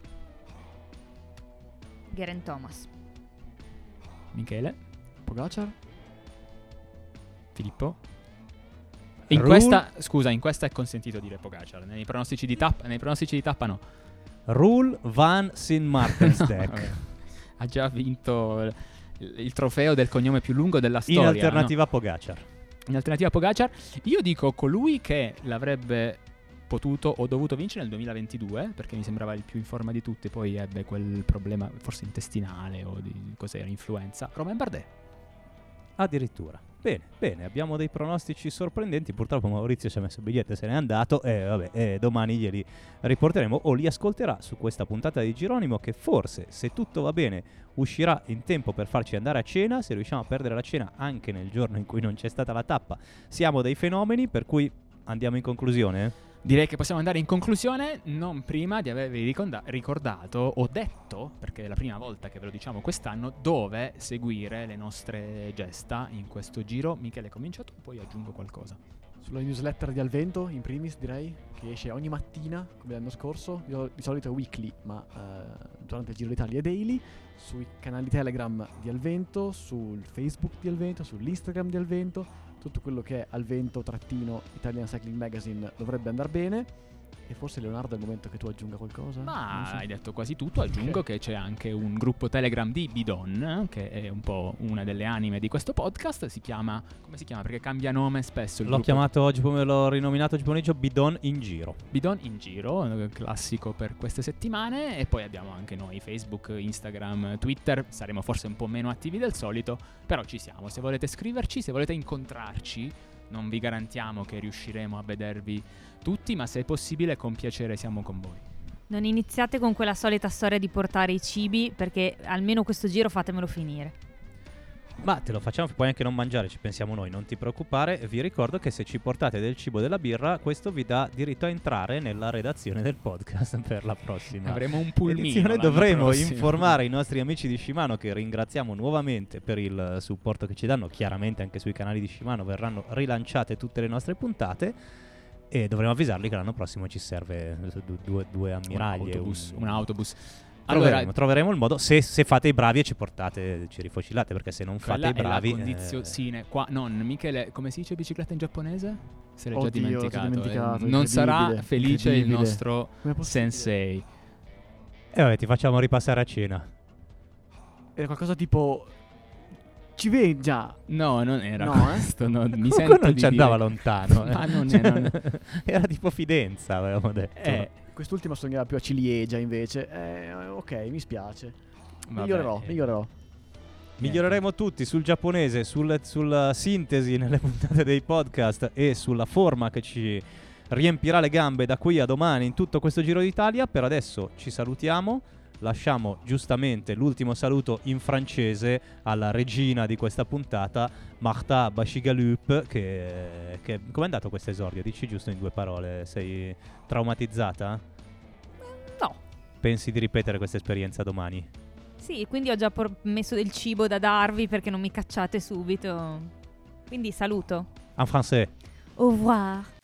Speaker 1: Geraint Thomas.
Speaker 3: Michele?
Speaker 4: Pogacar?
Speaker 3: Filippo? In questa è consentito dire Pogacar. Nei pronostici di tappa no.
Speaker 2: Roel van Sint Maartensdijk.
Speaker 3: Ha già vinto il trofeo del cognome più lungo della storia.
Speaker 2: In alternativa a Pogacar.
Speaker 3: Io dico colui che l'avrebbe potuto o dovuto vincere nel 2022, perché mi sembrava il più in forma di tutti, poi ebbe quel problema forse intestinale o di cos'era, influenza. Romain Bardet.
Speaker 2: Addirittura. Bene, abbiamo dei pronostici sorprendenti. Purtroppo Maurizio ci ha messo il biglietto e se n'è andato. Domani glieli riporteremo o li ascolterà su questa puntata di Geronimo, che forse, se tutto va bene, uscirà in tempo per farci andare a cena. Se riusciamo a perdere la cena anche nel giorno in cui non c'è stata la tappa, siamo dei fenomeni, per cui andiamo in conclusione.
Speaker 3: Direi che possiamo andare in conclusione, non prima di avervi ricordato o detto, perché è la prima volta che ve lo diciamo quest'anno, dove seguire le nostre gesta in questo giro. Michele, comincia tu, poi aggiungo qualcosa.
Speaker 4: Sulla newsletter di Alvento, in primis direi, che esce ogni mattina, come l'anno scorso, di solito è weekly, ma durante il Giro d'Italia è daily, sui canali Telegram di Alvento, sul Facebook di Alvento, sull'Instagram di Alvento. Tutto quello che è Alvento-Italian Cycling Magazine dovrebbe andare bene. E forse Leonardo è il momento che tu aggiunga qualcosa.
Speaker 3: Ma hai detto quasi tutto. Aggiungo che c'è anche un gruppo Telegram di Bidon, che è un po' una delle anime di questo podcast. Si chiama, come si chiama? Perché cambia nome spesso il
Speaker 2: L'ho
Speaker 3: gruppo.
Speaker 2: chiamato oggi, l'ho rinominato oggi pomeriggio Bidon in Giro.
Speaker 3: Bidon in Giro, classico per queste settimane. E poi abbiamo anche noi Facebook, Instagram, Twitter. Saremo forse un po' meno attivi del solito, però ci siamo. Se volete scriverci, se volete incontrarci Non vi garantiamo che riusciremo a vedervi tutti, ma se è possibile con piacere siamo con voi.
Speaker 1: Non iniziate con quella solita storia di portare i cibi, perché almeno questo giro fatemelo finire.
Speaker 2: Ma te lo facciamo, puoi anche non mangiare, ci pensiamo noi, non ti preoccupare. Vi ricordo che se ci portate del cibo e della birra, questo vi dà diritto a entrare nella redazione del podcast per la prossima.
Speaker 3: Avremo un pulmino
Speaker 2: edizione.
Speaker 3: l'anno
Speaker 2: Dovremo
Speaker 3: prossimo
Speaker 2: informare i nostri amici di Shimano, che ringraziamo nuovamente per il supporto che ci danno. Chiaramente anche sui canali di Shimano verranno rilanciate tutte le nostre puntate, e dovremo avvisarli che l'anno prossimo ci serve due ammiragli,
Speaker 3: un autobus.
Speaker 2: Troveremo il modo, se fate i bravi e ci portate, ci rifocillate, perché se non fate i bravi...
Speaker 3: Michele, come si dice bicicletta in giapponese? Se l'hai già
Speaker 4: Oddio,
Speaker 3: dimenticato. Non sarà felice il nostro sensei.
Speaker 2: E vabbè, ti facciamo ripassare a cena.
Speaker 4: Era qualcosa tipo... Ci vedi già?
Speaker 3: No, non era questo.
Speaker 4: No,
Speaker 3: mi sento
Speaker 2: non
Speaker 3: di
Speaker 2: ci andava
Speaker 3: dire.
Speaker 2: lontano.
Speaker 3: Ma non è.
Speaker 2: Era tipo Fidenza, avevamo detto.
Speaker 4: Quest'ultima sognava più a ciliegia invece. Ok, mi spiace.
Speaker 3: Vabbè,
Speaker 4: Migliorerò.
Speaker 2: Miglioreremo tutti sul giapponese, sulla sintesi nelle puntate dei podcast e sulla forma che ci riempirà le gambe da qui a domani in tutto questo Giro d'Italia. Per adesso ci salutiamo. Lasciamo giustamente l'ultimo saluto in francese alla regina di questa puntata, Martha Bashigalup, che com'è andato questo esordio? Dici giusto in 2 parole, sei traumatizzata?
Speaker 1: No.
Speaker 2: Pensi di ripetere questa esperienza domani?
Speaker 1: Sì, quindi ho già messo del cibo da darvi perché non mi cacciate subito. Quindi saluto.
Speaker 2: En français.
Speaker 1: Au revoir.